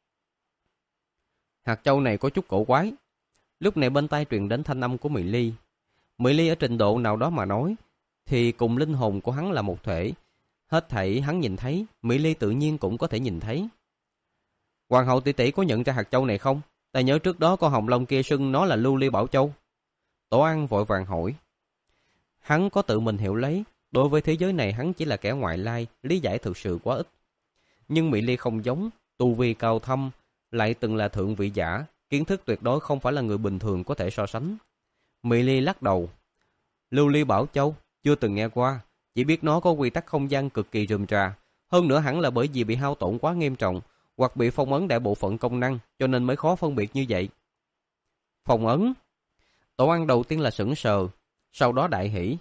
Hạt châu này có chút cổ quái. Lúc này bên tai truyền đến thanh âm của Mỹ Ly. Mỹ Ly ở trình độ nào đó mà nói, thì cùng linh hồn của hắn là một thể. Hết thảy hắn nhìn thấy, Mỹ Ly tự nhiên cũng có thể nhìn thấy. Hoàng hậu tỷ tỷ có nhận ra hạt châu này không? Ta nhớ trước đó con hồng long kia xưng nó là Lưu Ly Bảo Châu. Tổ An vội vàng hỏi. Hắn có tự mình hiểu lấy, đối với thế giới này hắn chỉ là kẻ ngoại lai, lý giải thực sự quá ít. Nhưng Mỹ Ly không giống, tu vi cao thâm, lại từng là thượng vị giả, kiến thức tuyệt đối không phải là người bình thường có thể so sánh. Mỹ Ly lắc đầu. Lưu Ly Bảo Châu, chưa từng nghe qua, chỉ biết nó có quy tắc không gian cực kỳ rườm rà, hơn nữa hẳn là bởi vì bị hao tổn quá nghiêm trọng, hoặc bị phong ấn đại bộ phận công năng, cho nên mới khó phân biệt như vậy. Phong ấn? Tổ An đầu tiên là sững sờ, sau đó đại hỉ.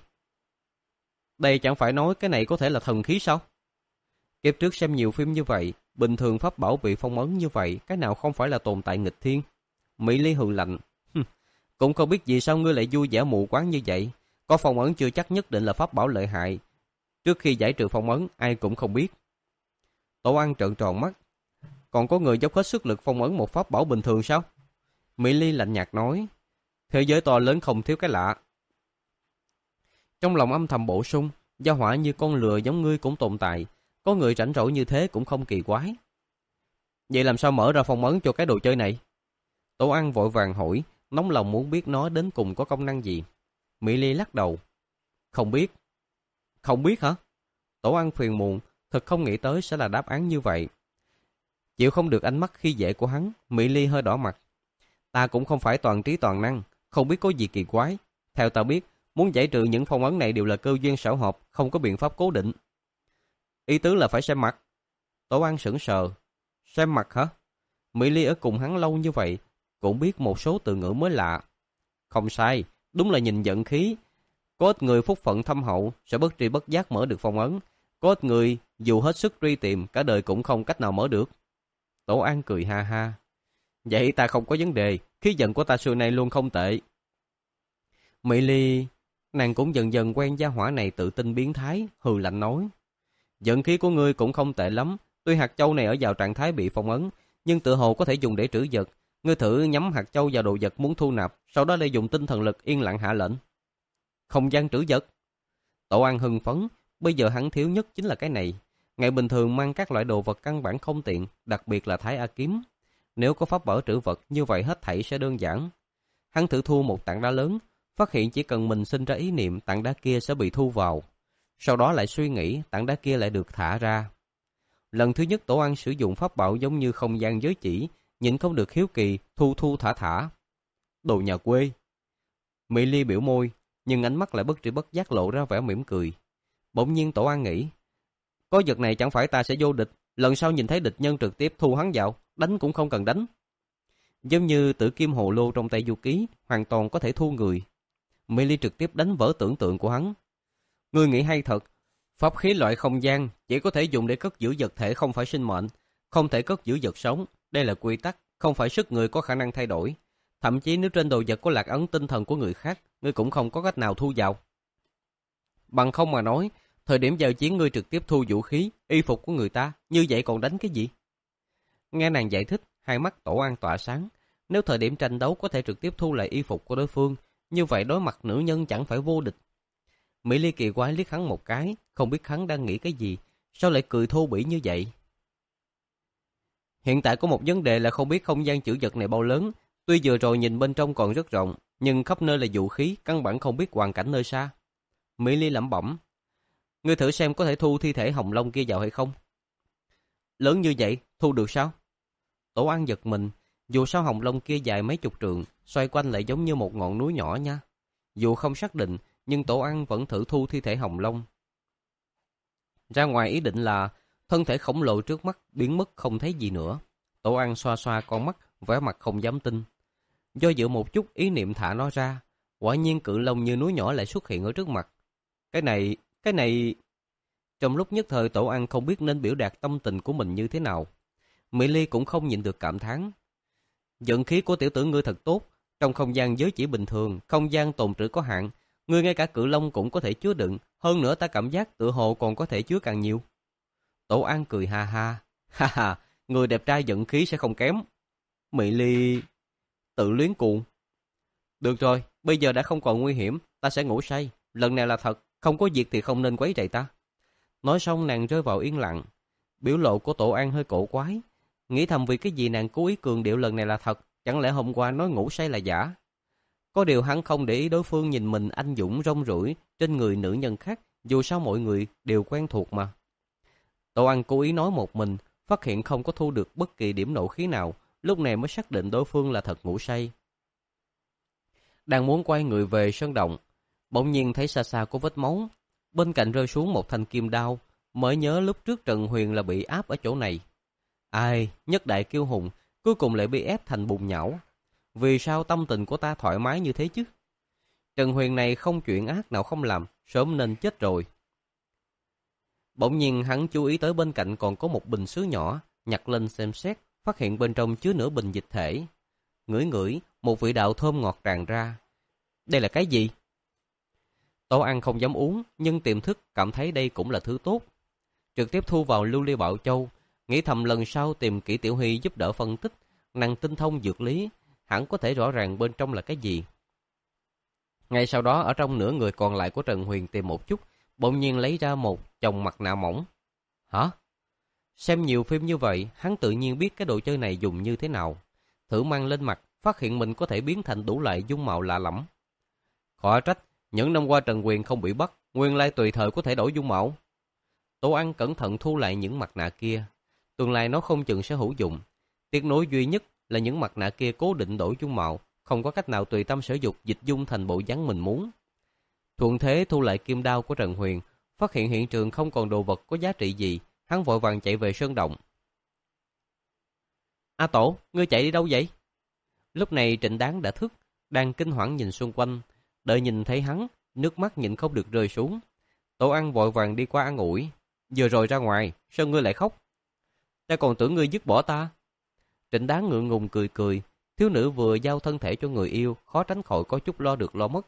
Đây chẳng phải nói cái này có thể là thần khí sao? Kiếp trước xem nhiều phim như vậy, bình thường pháp bảo bị phong ấn như vậy, cái nào không phải là tồn tại nghịch thiên? Mỹ Ly hừ lạnh. Cũng không biết vì sao ngươi lại vui vẻ mù quáng như vậy. Có phong ấn chưa chắc nhất định là pháp bảo lợi hại. Trước khi giải trừ phong ấn, ai cũng không biết. Tổ An trợn tròn mắt. Còn có người dốc hết sức lực phong ấn một pháp bảo bình thường sao? Mỹ Ly lạnh nhạt nói. Thế giới to lớn không thiếu cái lạ. Trong lòng âm thầm bổ sung, gia hỏa như con lừa giống ngươi cũng tồn tại. Có người rảnh rỗi như thế cũng không kỳ quái. Vậy làm sao mở ra phong ấn cho cái đồ chơi này? Tổ An vội vàng hỏi, nóng lòng muốn biết nó đến cùng có công năng gì. Mỹ Ly lắc đầu. Không biết. Không biết hả? Tổ An phiền muộn, thật không nghĩ tới sẽ là đáp án như vậy. Chịu không được ánh mắt khi dễ của hắn, Mỹ Ly hơi đỏ mặt. Ta cũng không phải toàn trí toàn năng, không biết có gì kỳ quái. Theo ta biết, muốn giải trừ những phong ấn này đều là cơ duyên xảo hợp, không có biện pháp cố định. Ý tứ là phải xem mặt. Tổ An sững sờ. Xem mặt hả? Mỹ Ly ở cùng hắn lâu như vậy, cũng biết một số từ ngữ mới lạ. Không sai, đúng là nhìn vận khí. Có ít người phúc phận thâm hậu sẽ bất tri bất giác mở được phong ấn. Có ít người dù hết sức truy tìm cả đời cũng không cách nào mở được. Tổ An cười ha ha. Vậy ta không có vấn đề, khí vận của ta xưa nay luôn không tệ. Mỹ Ly, nàng cũng dần dần quen gia hỏa này tự tin biến thái, hừ lạnh nói. Vận khí của ngươi cũng không tệ lắm, tuy hạt châu này ở vào trạng thái bị phong ấn, nhưng tự hồ có thể dùng để trữ vật. Ngươi thử nhắm hạt châu vào đồ vật muốn thu nạp, sau đó lợi dụng tinh thần lực yên lặng hạ lệnh. Không gian trữ vật. Tổ An hưng phấn, bây giờ hắn thiếu nhất chính là cái này. Ngày bình thường mang các loại đồ vật căn bản không tiện, đặc biệt là Thái A kiếm. Nếu có pháp bảo trữ vật, như vậy hết thảy sẽ đơn giản. Hắn thử thu một tảng đá lớn, phát hiện chỉ cần mình sinh ra ý niệm tảng đá kia sẽ bị thu vào. Sau đó lại suy nghĩ tảng đá kia lại được thả ra. Lần thứ nhất Tổ An sử dụng pháp bảo giống như không gian giới chỉ, nhịn không được hiếu kỳ, thu thu thả thả. Đồ nhà quê. Mỹ Ly biểu môi, nhưng ánh mắt lại bất tri bất giác lộ ra vẻ mỉm cười. Bỗng nhiên Tổ An nghĩ, có vật này chẳng phải ta sẽ vô địch, lần sau nhìn thấy địch nhân trực tiếp thu hắn vào, đánh cũng không cần đánh. Giống như tử kim hồ lô trong tay Du Ký, hoàn toàn có thể thu người. Mỹ Ly trực tiếp đánh vỡ tưởng tượng của hắn. Ngươi nghĩ hay thật, Pháp khí loại không gian chỉ có thể dùng để cất giữ vật thể không phải sinh mệnh, không thể cất giữ vật sống. Đây là quy tắc, không phải sức người có khả năng thay đổi. Thậm chí nếu trên đồ vật có lạc ấn tinh thần của người khác, ngươi cũng không có cách nào thu vào. Bằng không mà nói, thời điểm giao chiến ngươi trực tiếp thu vũ khí, y phục của người ta, như vậy còn đánh cái gì? Nghe nàng giải thích, hai mắt Tổ An tỏa sáng. Nếu thời điểm tranh đấu có thể trực tiếp thu lại y phục của đối phương, như vậy đối mặt nữ nhân chẳng phải vô địch. Mỹ Ly kỳ quái liếc hắn một cái, không biết hắn đang nghĩ cái gì, sao lại cười thô bỉ như vậy? Hiện tại có một vấn đề là không biết không gian trữ vật này bao lớn, tuy vừa rồi nhìn bên trong còn rất rộng, nhưng khắp nơi là vũ khí, căn bản không biết hoàn cảnh nơi xa. Mỹ Ly lẩm bẩm, ngươi thử xem có thể thu thi thể Hồng Long kia vào hay không? Lớn như vậy, thu được sao? Tổ An giật mình, dù sao Hồng Long kia dài mấy chục trượng, xoay quanh lại giống như một ngọn núi nhỏ nha. Dù không xác định, nhưng Tổ An vẫn thử thu thi thể Hồng Long. Ra ngoài ý định là thân thể khổng lồ trước mắt biến mất không thấy gì nữa. Tổ An xoa xoa con mắt, vẻ mặt không dám tin. Do dự một chút ý niệm thả nó ra, quả nhiên cự long như núi nhỏ lại xuất hiện ở trước mặt. Cái này, cái này... Trong lúc nhất thời Tổ An không biết nên biểu đạt tâm tình của mình như thế nào. Mỹ Ly cũng không nhịn được cảm thán. Vận khí của tiểu tử ngươi thật tốt, trong không gian giới chỉ bình thường, không gian tồn trữ có hạn, ngươi ngay cả cự long cũng có thể chứa đựng, hơn nữa ta cảm giác tự hồ còn có thể chứa càng nhiều. Tổ An cười ha ha, ha ha, người đẹp trai vận khí sẽ không kém. Mỹ Ly tự luyến cuồng. Được rồi, bây giờ đã không còn nguy hiểm, ta sẽ ngủ say, lần này là thật, không có việc thì không nên quấy rầy ta. Nói xong nàng rơi vào yên lặng, biểu lộ của Tổ An hơi cổ quái, nghĩ thầm vì cái gì nàng cố ý cường điệu lần này là thật, chẳng lẽ hôm qua nói ngủ say là giả. Có điều hắn không để ý đối phương nhìn mình anh dũng rong ruổi trên người nữ nhân khác, dù sao mọi người đều quen thuộc mà. Tổ An cố ý nói một mình, phát hiện không có thu được bất kỳ điểm nộ khí nào, lúc này mới xác định đối phương là thật ngủ say. Đang muốn quay người về sơn động, bỗng nhiên thấy xa xa có vết máu, bên cạnh rơi xuống một thanh kim đao, mới nhớ lúc trước Trần Huyền là bị áp ở chỗ này. Ai, nhất đại kiêu hùng, cuối cùng lại bị ép thành bùn nhão. Vì sao tâm tình của ta thoải mái như thế chứ? Trần Huyền này không chuyện ác nào không làm, sớm nên chết rồi. Bỗng nhiên hắn chú ý tới bên cạnh còn có một bình sứ nhỏ, nhặt lên xem xét, phát hiện bên trong chứa nửa bình dịch thể. Ngửi ngửi, một vị đạo thơm ngọt tràn ra. Đây là cái gì? Tổ An không dám uống, nhưng tiềm thức cảm thấy đây cũng là thứ tốt. Trực tiếp thu vào lưu ly bảo châu, nghĩ thầm lần sau tìm Kỷ Tiểu Huy giúp đỡ phân tích, nàng tinh thông dược lý, hẳn có thể rõ ràng bên trong là cái gì. Ngay sau đó ở trong nửa người còn lại của Trần Huyền tìm một chút, bỗng nhiên lấy ra một chồng mặt nạ mỏng. Hả? Xem nhiều phim như vậy, hắn tự nhiên biết cái đồ chơi này dùng như thế nào. Thử mang lên mặt, phát hiện mình có thể biến thành đủ loại dung mạo lạ lẫm. Khó trách, những năm qua Trần Huyền không bị bắt, nguyên lai tùy thời có thể đổi dung mạo. Tổ An cẩn thận thu lại những mặt nạ kia. Tương lai nó không chừng sẽ hữu dụng. Tiếc nối duy nhất là những mặt nạ kia cố định đổi dung mạo, không có cách nào tùy tâm sở dục dịch dung thành bộ dáng mình muốn. Thuận thế thu lại kim đao của Trần Huyền, phát hiện hiện trường không còn đồ vật có giá trị gì, hắn vội vàng chạy về sơn động. A Tổ, ngươi chạy đi đâu vậy? Lúc này Trịnh Đáng đã thức, đang kinh hoảng nhìn xung quanh, đợi nhìn thấy hắn, nước mắt nhịn không được rơi xuống. Tổ An vội vàng đi qua an ủi, vừa rồi ra ngoài, sao ngươi lại khóc? Ta còn tưởng ngươi dứt bỏ ta. Trịnh Đáng ngượng ngùng cười cười, thiếu nữ vừa giao thân thể cho người yêu, khó tránh khỏi có chút lo được lo mất.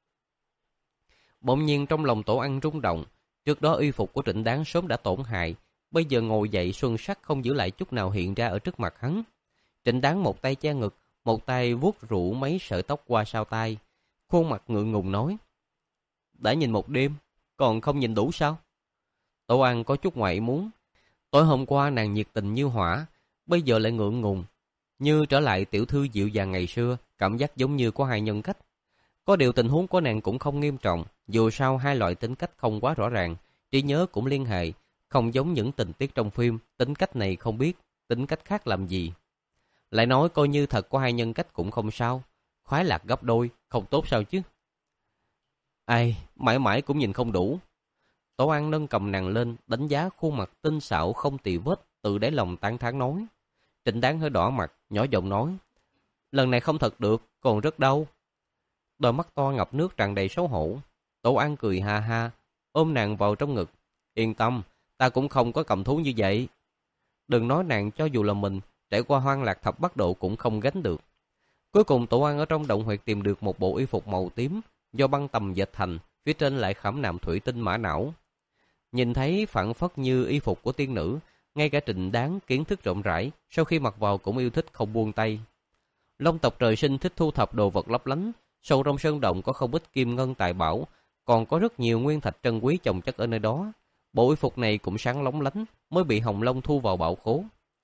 Bỗng nhiên trong lòng Tổ An rung động, trước đó y phục của Trịnh Đáng sớm đã tổn hại, bây giờ ngồi dậy xuân sắc không giữ lại chút nào hiện ra ở trước mặt hắn. Trịnh Đáng một tay che ngực, một tay vuốt rủ mấy sợi tóc qua sau tai, khuôn mặt ngượng ngùng nói: đã nhìn một đêm, còn không nhìn đủ sao? Tổ An có chút ngoại muốn, tối hôm qua nàng nhiệt tình như hỏa, bây giờ lại ngượng ngùng, như trở lại tiểu thư dịu dàng ngày xưa, cảm giác giống như có hai nhân cách. Có điều tình huống của nàng cũng không nghiêm trọng, dù sao hai loại tính cách không quá rõ ràng, trí nhớ cũng liên hệ, không giống những tình tiết trong phim, tính cách này không biết, tính cách khác làm gì. Lại nói coi như thật có hai nhân cách cũng không sao, khoái lạc gấp đôi, không tốt sao chứ? Ai, mãi mãi cũng nhìn không đủ. Tổ An nâng cầm nàng lên, đánh giá khuôn mặt tinh xảo không tì vết, từ đáy lòng tán thán nói. Trịnh Đáng hơi đỏ mặt, nhỏ giọng nói: lần này không thật được, còn rất đau. Đôi mắt to ngập nước tràn đầy xấu hổ. Tổ An cười ha ha, ôm nàng vào trong ngực. Yên tâm, ta cũng không có cầm thú như vậy. Đừng nói nàng, cho dù là mình, trải qua hoang lạc thập bắt độ cũng không gánh được. Cuối cùng Tổ An ở trong động huyệt tìm được một bộ y phục màu tím, do băng tầm dệt thành, phía trên lại khảm nạm thủy tinh mã não. Nhìn thấy phản phất như y phục của tiên nữ, ngay cả Trịnh Đáng kiến thức rộng rãi, sau khi mặc vào cũng yêu thích không buông tay. Long tộc trời sinh thích thu thập đồ vật lấp lánh, sâu trong sơn động có không ít kim ngân tài bảo, còn có rất nhiều nguyên thạch trân quý chồng chất ở nơi đó. Bộ y phục này cũng sáng lóng lánh, mới bị Hồng Long thu vào bảo khố.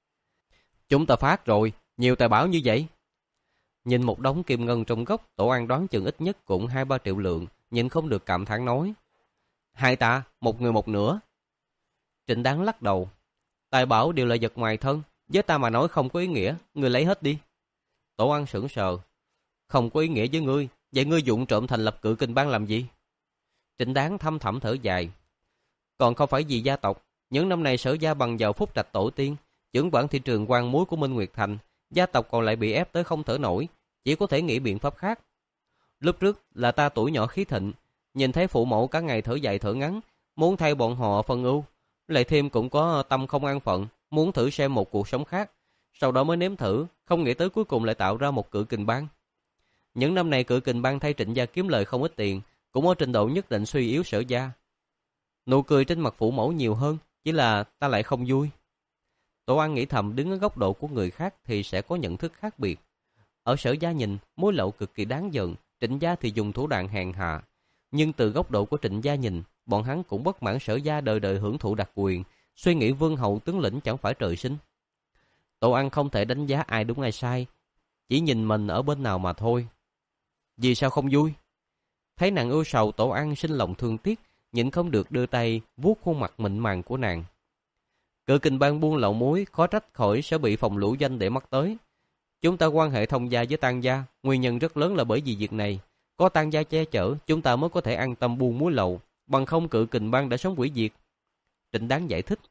Chúng ta phát rồi, nhiều tài bảo như vậy. Nhìn một đống kim ngân trong góc, Tổ An đoán chừng ít nhất cũng hai ba triệu lượng, nhìn không được cảm thán nói. Hai ta, một người một nửa. Trịnh Đáng lắc đầu. Tài bảo đều là vật ngoài thân, với ta mà nói không có ý nghĩa, ngươi lấy hết đi. Tổ An sững sờ. Không có ý nghĩa với ngươi, vậy ngươi dụng trộm thành lập cự kình bang làm gì? Trịnh Đáng thâm thẳm thở dài. Còn không phải vì gia tộc, những năm này Sở gia bằng vào phúc trạch tổ tiên, trưởng quản thị trường quan muối của Minh Nguyệt Thành, gia tộc còn lại bị ép tới không thở nổi, chỉ có thể nghĩ biện pháp khác. Lúc trước là ta tuổi nhỏ khí thịnh, nhìn thấy phụ mẫu cả ngày thở dài thở ngắn, muốn thay bọn họ phân ưu, lại thêm cũng có tâm không an phận, muốn thử xem một cuộc sống khác, sau đó mới nếm thử, không nghĩ tới cuối cùng lại tạo ra một cự kình bang. Những năm này cự kình bang thay Trịnh gia kiếm lời không ít tiền, cũng ở trình độ nhất định suy yếu Sở gia. Nụ cười trên mặt phụ mẫu nhiều hơn, chỉ là ta lại không vui. Tổ An nghĩ thầm, đứng ở góc độ của người khác thì sẽ có nhận thức khác biệt. Ở Sở gia nhìn, mối lậu cực kỳ đáng giận, Trịnh gia thì dùng thủ đoạn hèn hạ. Nhưng từ góc độ của Trịnh gia nhìn, bọn hắn cũng bất mãn Sở gia đời đời hưởng thụ đặc quyền, suy nghĩ vương hậu tướng lĩnh chẳng phải trời sinh. Tổ An không thể đánh giá ai đúng ai sai, chỉ nhìn mình ở bên nào mà thôi. Vì sao không vui? Thấy nàng ưu sầu, Tổ An sinh lòng thương tiếc, nhịn không được đưa tay vuốt khuôn mặt mịn màng của nàng. Cự kình bang buôn lậu muối, khó trách khỏi sẽ bị phòng lũ danh để mắt tới. Chúng ta quan hệ thông gia với Tang gia, nguyên nhân rất lớn là bởi vì việc này. Có Tang gia che chở, chúng ta mới có thể an tâm buôn muối lậu, bằng không cự kình bang đã sống hủy diệt. Trịnh Đáng giải thích.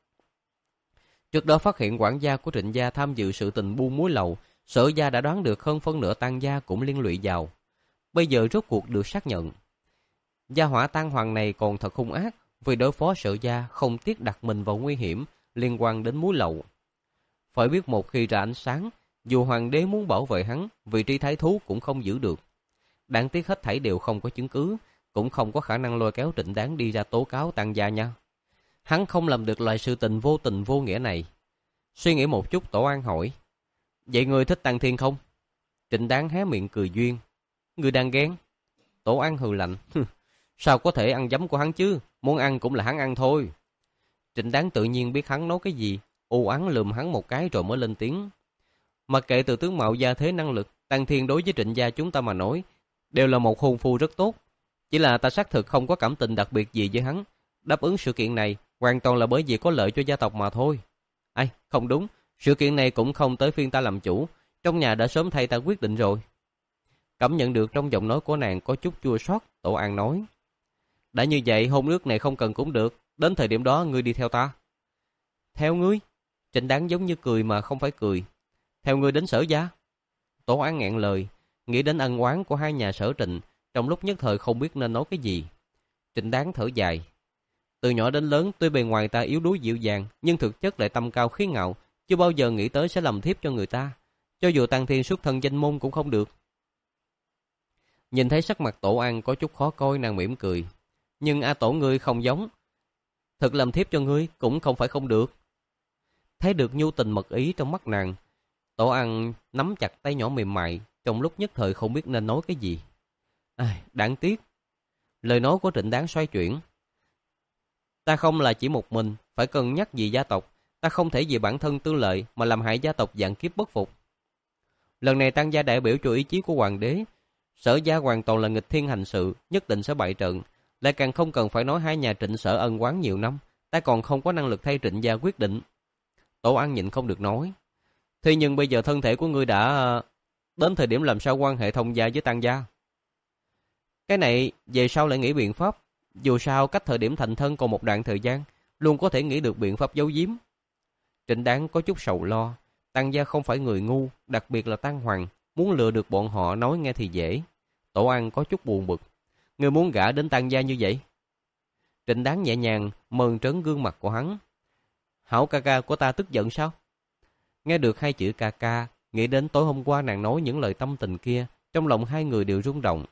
Trước đó phát hiện quản gia của Trịnh gia tham dự sự tình buôn muối lậu, Sở gia đã đoán được hơn phân nửa Tang gia cũng liên lụy vào. Bây giờ rốt cuộc được xác nhận. Gia hỏa Tang Hoàng này còn thật hung ác, vì đối phó Sở gia không tiếc đặt mình vào nguy hiểm liên quan đến muối lậu. Phải biết một khi ra ánh sáng, dù hoàng đế muốn bảo vệ hắn, vị trí thái thú cũng không giữ được. Đáng tiếc hết thảy đều không có chứng cứ, cũng không có khả năng lôi kéo Trịnh Đáng đi ra tố cáo Tang gia nha. Hắn không làm được loại sự tình vô tình vô nghĩa này. Suy nghĩ một chút, Tổ An hỏi. Vậy ngươi thích Tang Thiên không? Trịnh Đáng hé miệng cười duyên. Ngươi đang ghen? Tổ An hừ lạnh. Sao có thể ăn giấm của hắn chứ? Muốn ăn cũng là hắn ăn thôi. Trịnh Đáng tự nhiên biết hắn nói cái gì, u oán lườm hắn một cái rồi mới lên tiếng. Mặc kệ từ tướng mạo gia thế năng lực, Tang Thiên đối với Trịnh gia chúng ta mà nói, đều là một hôn phu rất tốt. Chỉ là ta xác thực không có cảm tình đặc biệt gì với hắn. Đáp ứng sự kiện này hoàn toàn là bởi vì có lợi cho gia tộc mà thôi. Ai, không đúng, sự kiện này cũng không tới phiên ta làm chủ, trong nhà đã sớm thay ta quyết định rồi. Cảm nhận được trong giọng nói của nàng có chút chua xót, Tổ An nói. Đã như vậy, hôn ước này không cần cũng được, đến thời điểm đó ngươi đi theo ta. Theo ngươi? Trịnh Đáng giống như cười mà không phải cười. Theo ngươi đến Sở gia? Tổ An nghẹn lời, nghĩ đến ân oán của hai nhà Sở Trịnh, trong lúc nhất thời không biết nên nói cái gì. Trịnh Đáng thở dài. Từ nhỏ đến lớn, tuy bề ngoài ta yếu đuối dịu dàng, nhưng thực chất lại tâm cao khí ngạo, chưa bao giờ nghĩ tới sẽ làm thiếp cho người ta. Cho dù Tang Thiên xuất thân danh môn cũng không được. Nhìn thấy sắc mặt Tổ An có chút khó coi, nàng mỉm cười. Nhưng A Tổ ngươi không giống. Thực làm thiếp cho ngươi cũng không phải không được. Thấy được nhu tình mật ý trong mắt nàng, Tổ An nắm chặt tay nhỏ mềm mại, trong lúc nhất thời không biết nên nói cái gì. À, đáng tiếc. Lời nói của Trịnh Đáng xoay chuyển. Ta không là chỉ một mình, phải cân nhắc vì gia tộc. Ta không thể vì bản thân tư lợi mà làm hại gia tộc vạn kiếp bất phục. Lần này Tang gia đại biểu cho ý chí của hoàng đế. Sở gia hoàn toàn là nghịch thiên hành sự, nhất định sẽ bại trận. Lại càng không cần phải nói hai nhà Trịnh Sở ân oán nhiều năm, ta còn không có năng lực thay Trịnh gia quyết định. Tổ An nhịn không được nói. Thế nhưng bây giờ thân thể của ngươi đã đến thời điểm làm sao quan hệ thông gia với Tang gia? Cái này về sau lại nghĩ biện pháp. Dù sao cách thời điểm thành thân còn một đoạn thời gian, luôn có thể nghĩ được biện pháp giấu giếm. Trịnh Đáng có chút sầu lo. Tang gia không phải người ngu, đặc biệt là Tang Hoàng, muốn lừa được bọn họ nói nghe thì dễ. Tổ An có chút buồn bực. Ngươi muốn gả đến Tang gia như vậy? Trịnh Đáng nhẹ nhàng mơn trớn gương mặt của hắn. Hảo ca ca của ta tức giận sao? Nghe được hai chữ ca ca, nghĩ đến tối hôm qua nàng nói những lời tâm tình kia, trong lòng hai người đều rung động.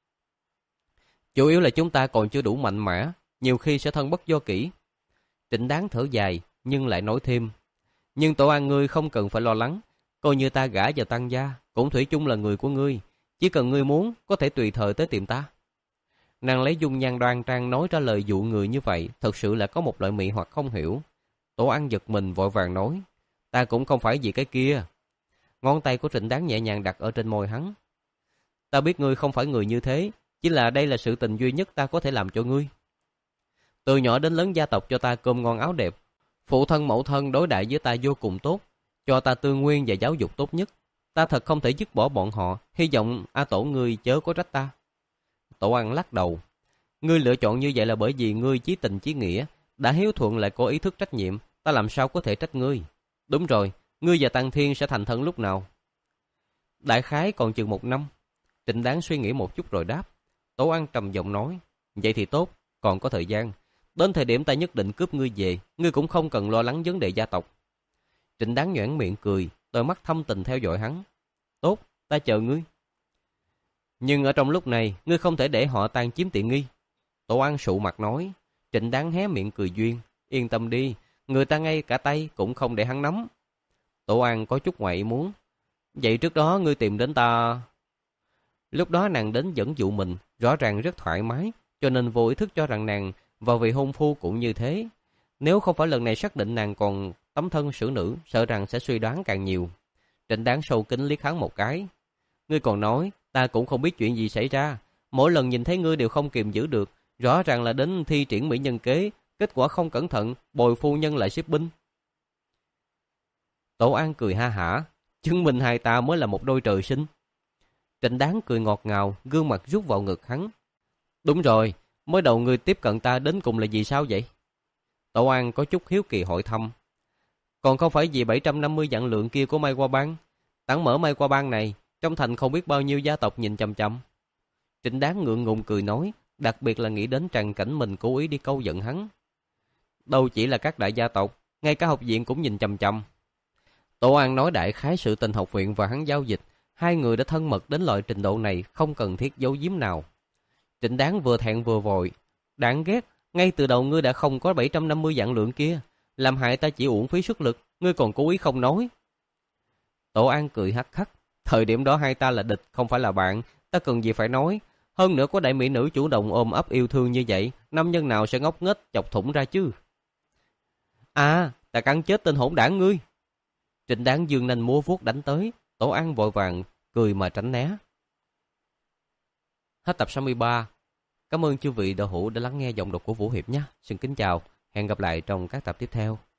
Chủ yếu là chúng ta còn chưa đủ mạnh mẽ, nhiều khi sẽ thân bất do kỷ. Trịnh Đáng thở dài, nhưng lại nói thêm. Nhưng Tổ An ngươi không cần phải lo lắng, coi như ta gả vào Tăng gia, cũng thủy chung là người của ngươi. Chỉ cần ngươi muốn, có thể tùy thời tới tìm ta. Nàng lấy dung nhan đoan trang nói ra lời dụ người như vậy, thật sự là có một loại mị hoặc không hiểu. Tổ An giật mình vội vàng nói, ta cũng không phải vì cái kia. Ngón tay của Trịnh Đáng nhẹ nhàng đặt ở trên môi hắn. Ta biết ngươi không phải người như thế, chỉ là đây là sự tình duy nhất ta có thể làm cho ngươi. Từ nhỏ đến lớn gia tộc cho ta cơm ngon áo đẹp, phụ thân mẫu thân đối đại với ta vô cùng tốt, cho ta tư nguyên và giáo dục tốt nhất. Ta thật không thể dứt bỏ bọn họ, hy vọng A Tổ ngươi chớ có trách ta. Tổ An lắc đầu. Ngươi lựa chọn như vậy là bởi vì ngươi chí tình chí nghĩa, đã hiếu thuận lại có ý thức trách nhiệm, ta làm sao có thể trách ngươi. Đúng rồi, ngươi và Tăng Thiên sẽ thành thân lúc nào? Đại khái còn chừng một năm. Trịnh Đáng suy nghĩ một chút rồi đáp. Tổ An trầm giọng nói, vậy thì tốt, còn có thời gian. Đến thời điểm ta nhất định cướp ngươi về, ngươi cũng không cần lo lắng vấn đề gia tộc. Trịnh Đáng nhoẻn miệng cười, đôi mắt thâm tình theo dõi hắn. Tốt, ta chờ ngươi. Nhưng ở trong lúc này, ngươi không thể để họ Tan chiếm tiện nghi. Tổ An sụ mặt nói. Trịnh Đáng hé miệng cười duyên. Yên tâm đi, người ta ngay cả tay cũng không để hắn nắm. Tổ An có chút ngoại ý muốn. Vậy trước đó ngươi tìm đến ta... Lúc đó nàng đến dẫn dụ mình, rõ ràng rất thoải mái, cho nên vô ý thức cho rằng nàng và vị hôn phu cũng như thế. Nếu không phải lần này xác định nàng còn tấm thân xử nữ, sợ rằng sẽ suy đoán càng nhiều. Trịnh Đáng sâu kính liếc hắn một cái. Ngươi còn nói, ta cũng không biết chuyện gì xảy ra. Mỗi lần nhìn thấy ngươi đều không kiềm giữ được, rõ ràng là đến thi triển mỹ nhân kế, kết quả không cẩn thận, bồi phu nhân lại xếp binh. Tổ An cười ha hả, chứng minh hai ta mới là một đôi trời sinh. Trịnh Đáng cười ngọt ngào, gương mặt rút vào ngực hắn. Đúng rồi, mới đầu ngươi tiếp cận ta đến cùng là vì sao vậy? Tổ An có chút hiếu kỳ hỏi thăm. Còn không phải vì bảy trăm năm mươi vạn lượng kia của Mai Hoa Bang. Tảng mở Mai Hoa Bang này, trong thành không biết bao nhiêu gia tộc nhìn chằm chằm. Trịnh Đáng ngượng ngùng cười nói, đặc biệt là nghĩ đến tràn cảnh mình cố ý đi câu giận hắn. Đâu chỉ là các đại gia tộc, ngay cả học viện cũng nhìn chằm chằm. Tổ An nói đại khái sự tình học viện và hắn giao dịch, hai người đã thân mật đến loại trình độ này, không cần thiết giấu giếm nào. Trịnh Đáng vừa thẹn vừa vội. Đáng ghét, ngay từ đầu ngươi đã không có bảy trăm năm mươi vạn lượng kia, làm hại ta chỉ uổng phí sức lực, ngươi còn cố ý không nói. Tổ An cười hắc hắc, thời điểm đó hai ta là địch, không phải là bạn, ta cần gì phải nói. Hơn nữa có đại mỹ nữ chủ động ôm ấp yêu thương như vậy, nam nhân nào sẽ ngốc nghếch chọc thủng ra chứ. À, ta cắn chết tên hỗn đảng ngươi. Trịnh Đáng dương nanh múa vuốt đánh tới, Tổ An vội vàng cười mà tránh né. Hết tập sáu mươi ba. Cảm ơn chư vị đạo hữu đã lắng nghe giọng đọc của Vũ Hiệp nhé. Xin kính chào, hẹn gặp lại trong các tập tiếp theo.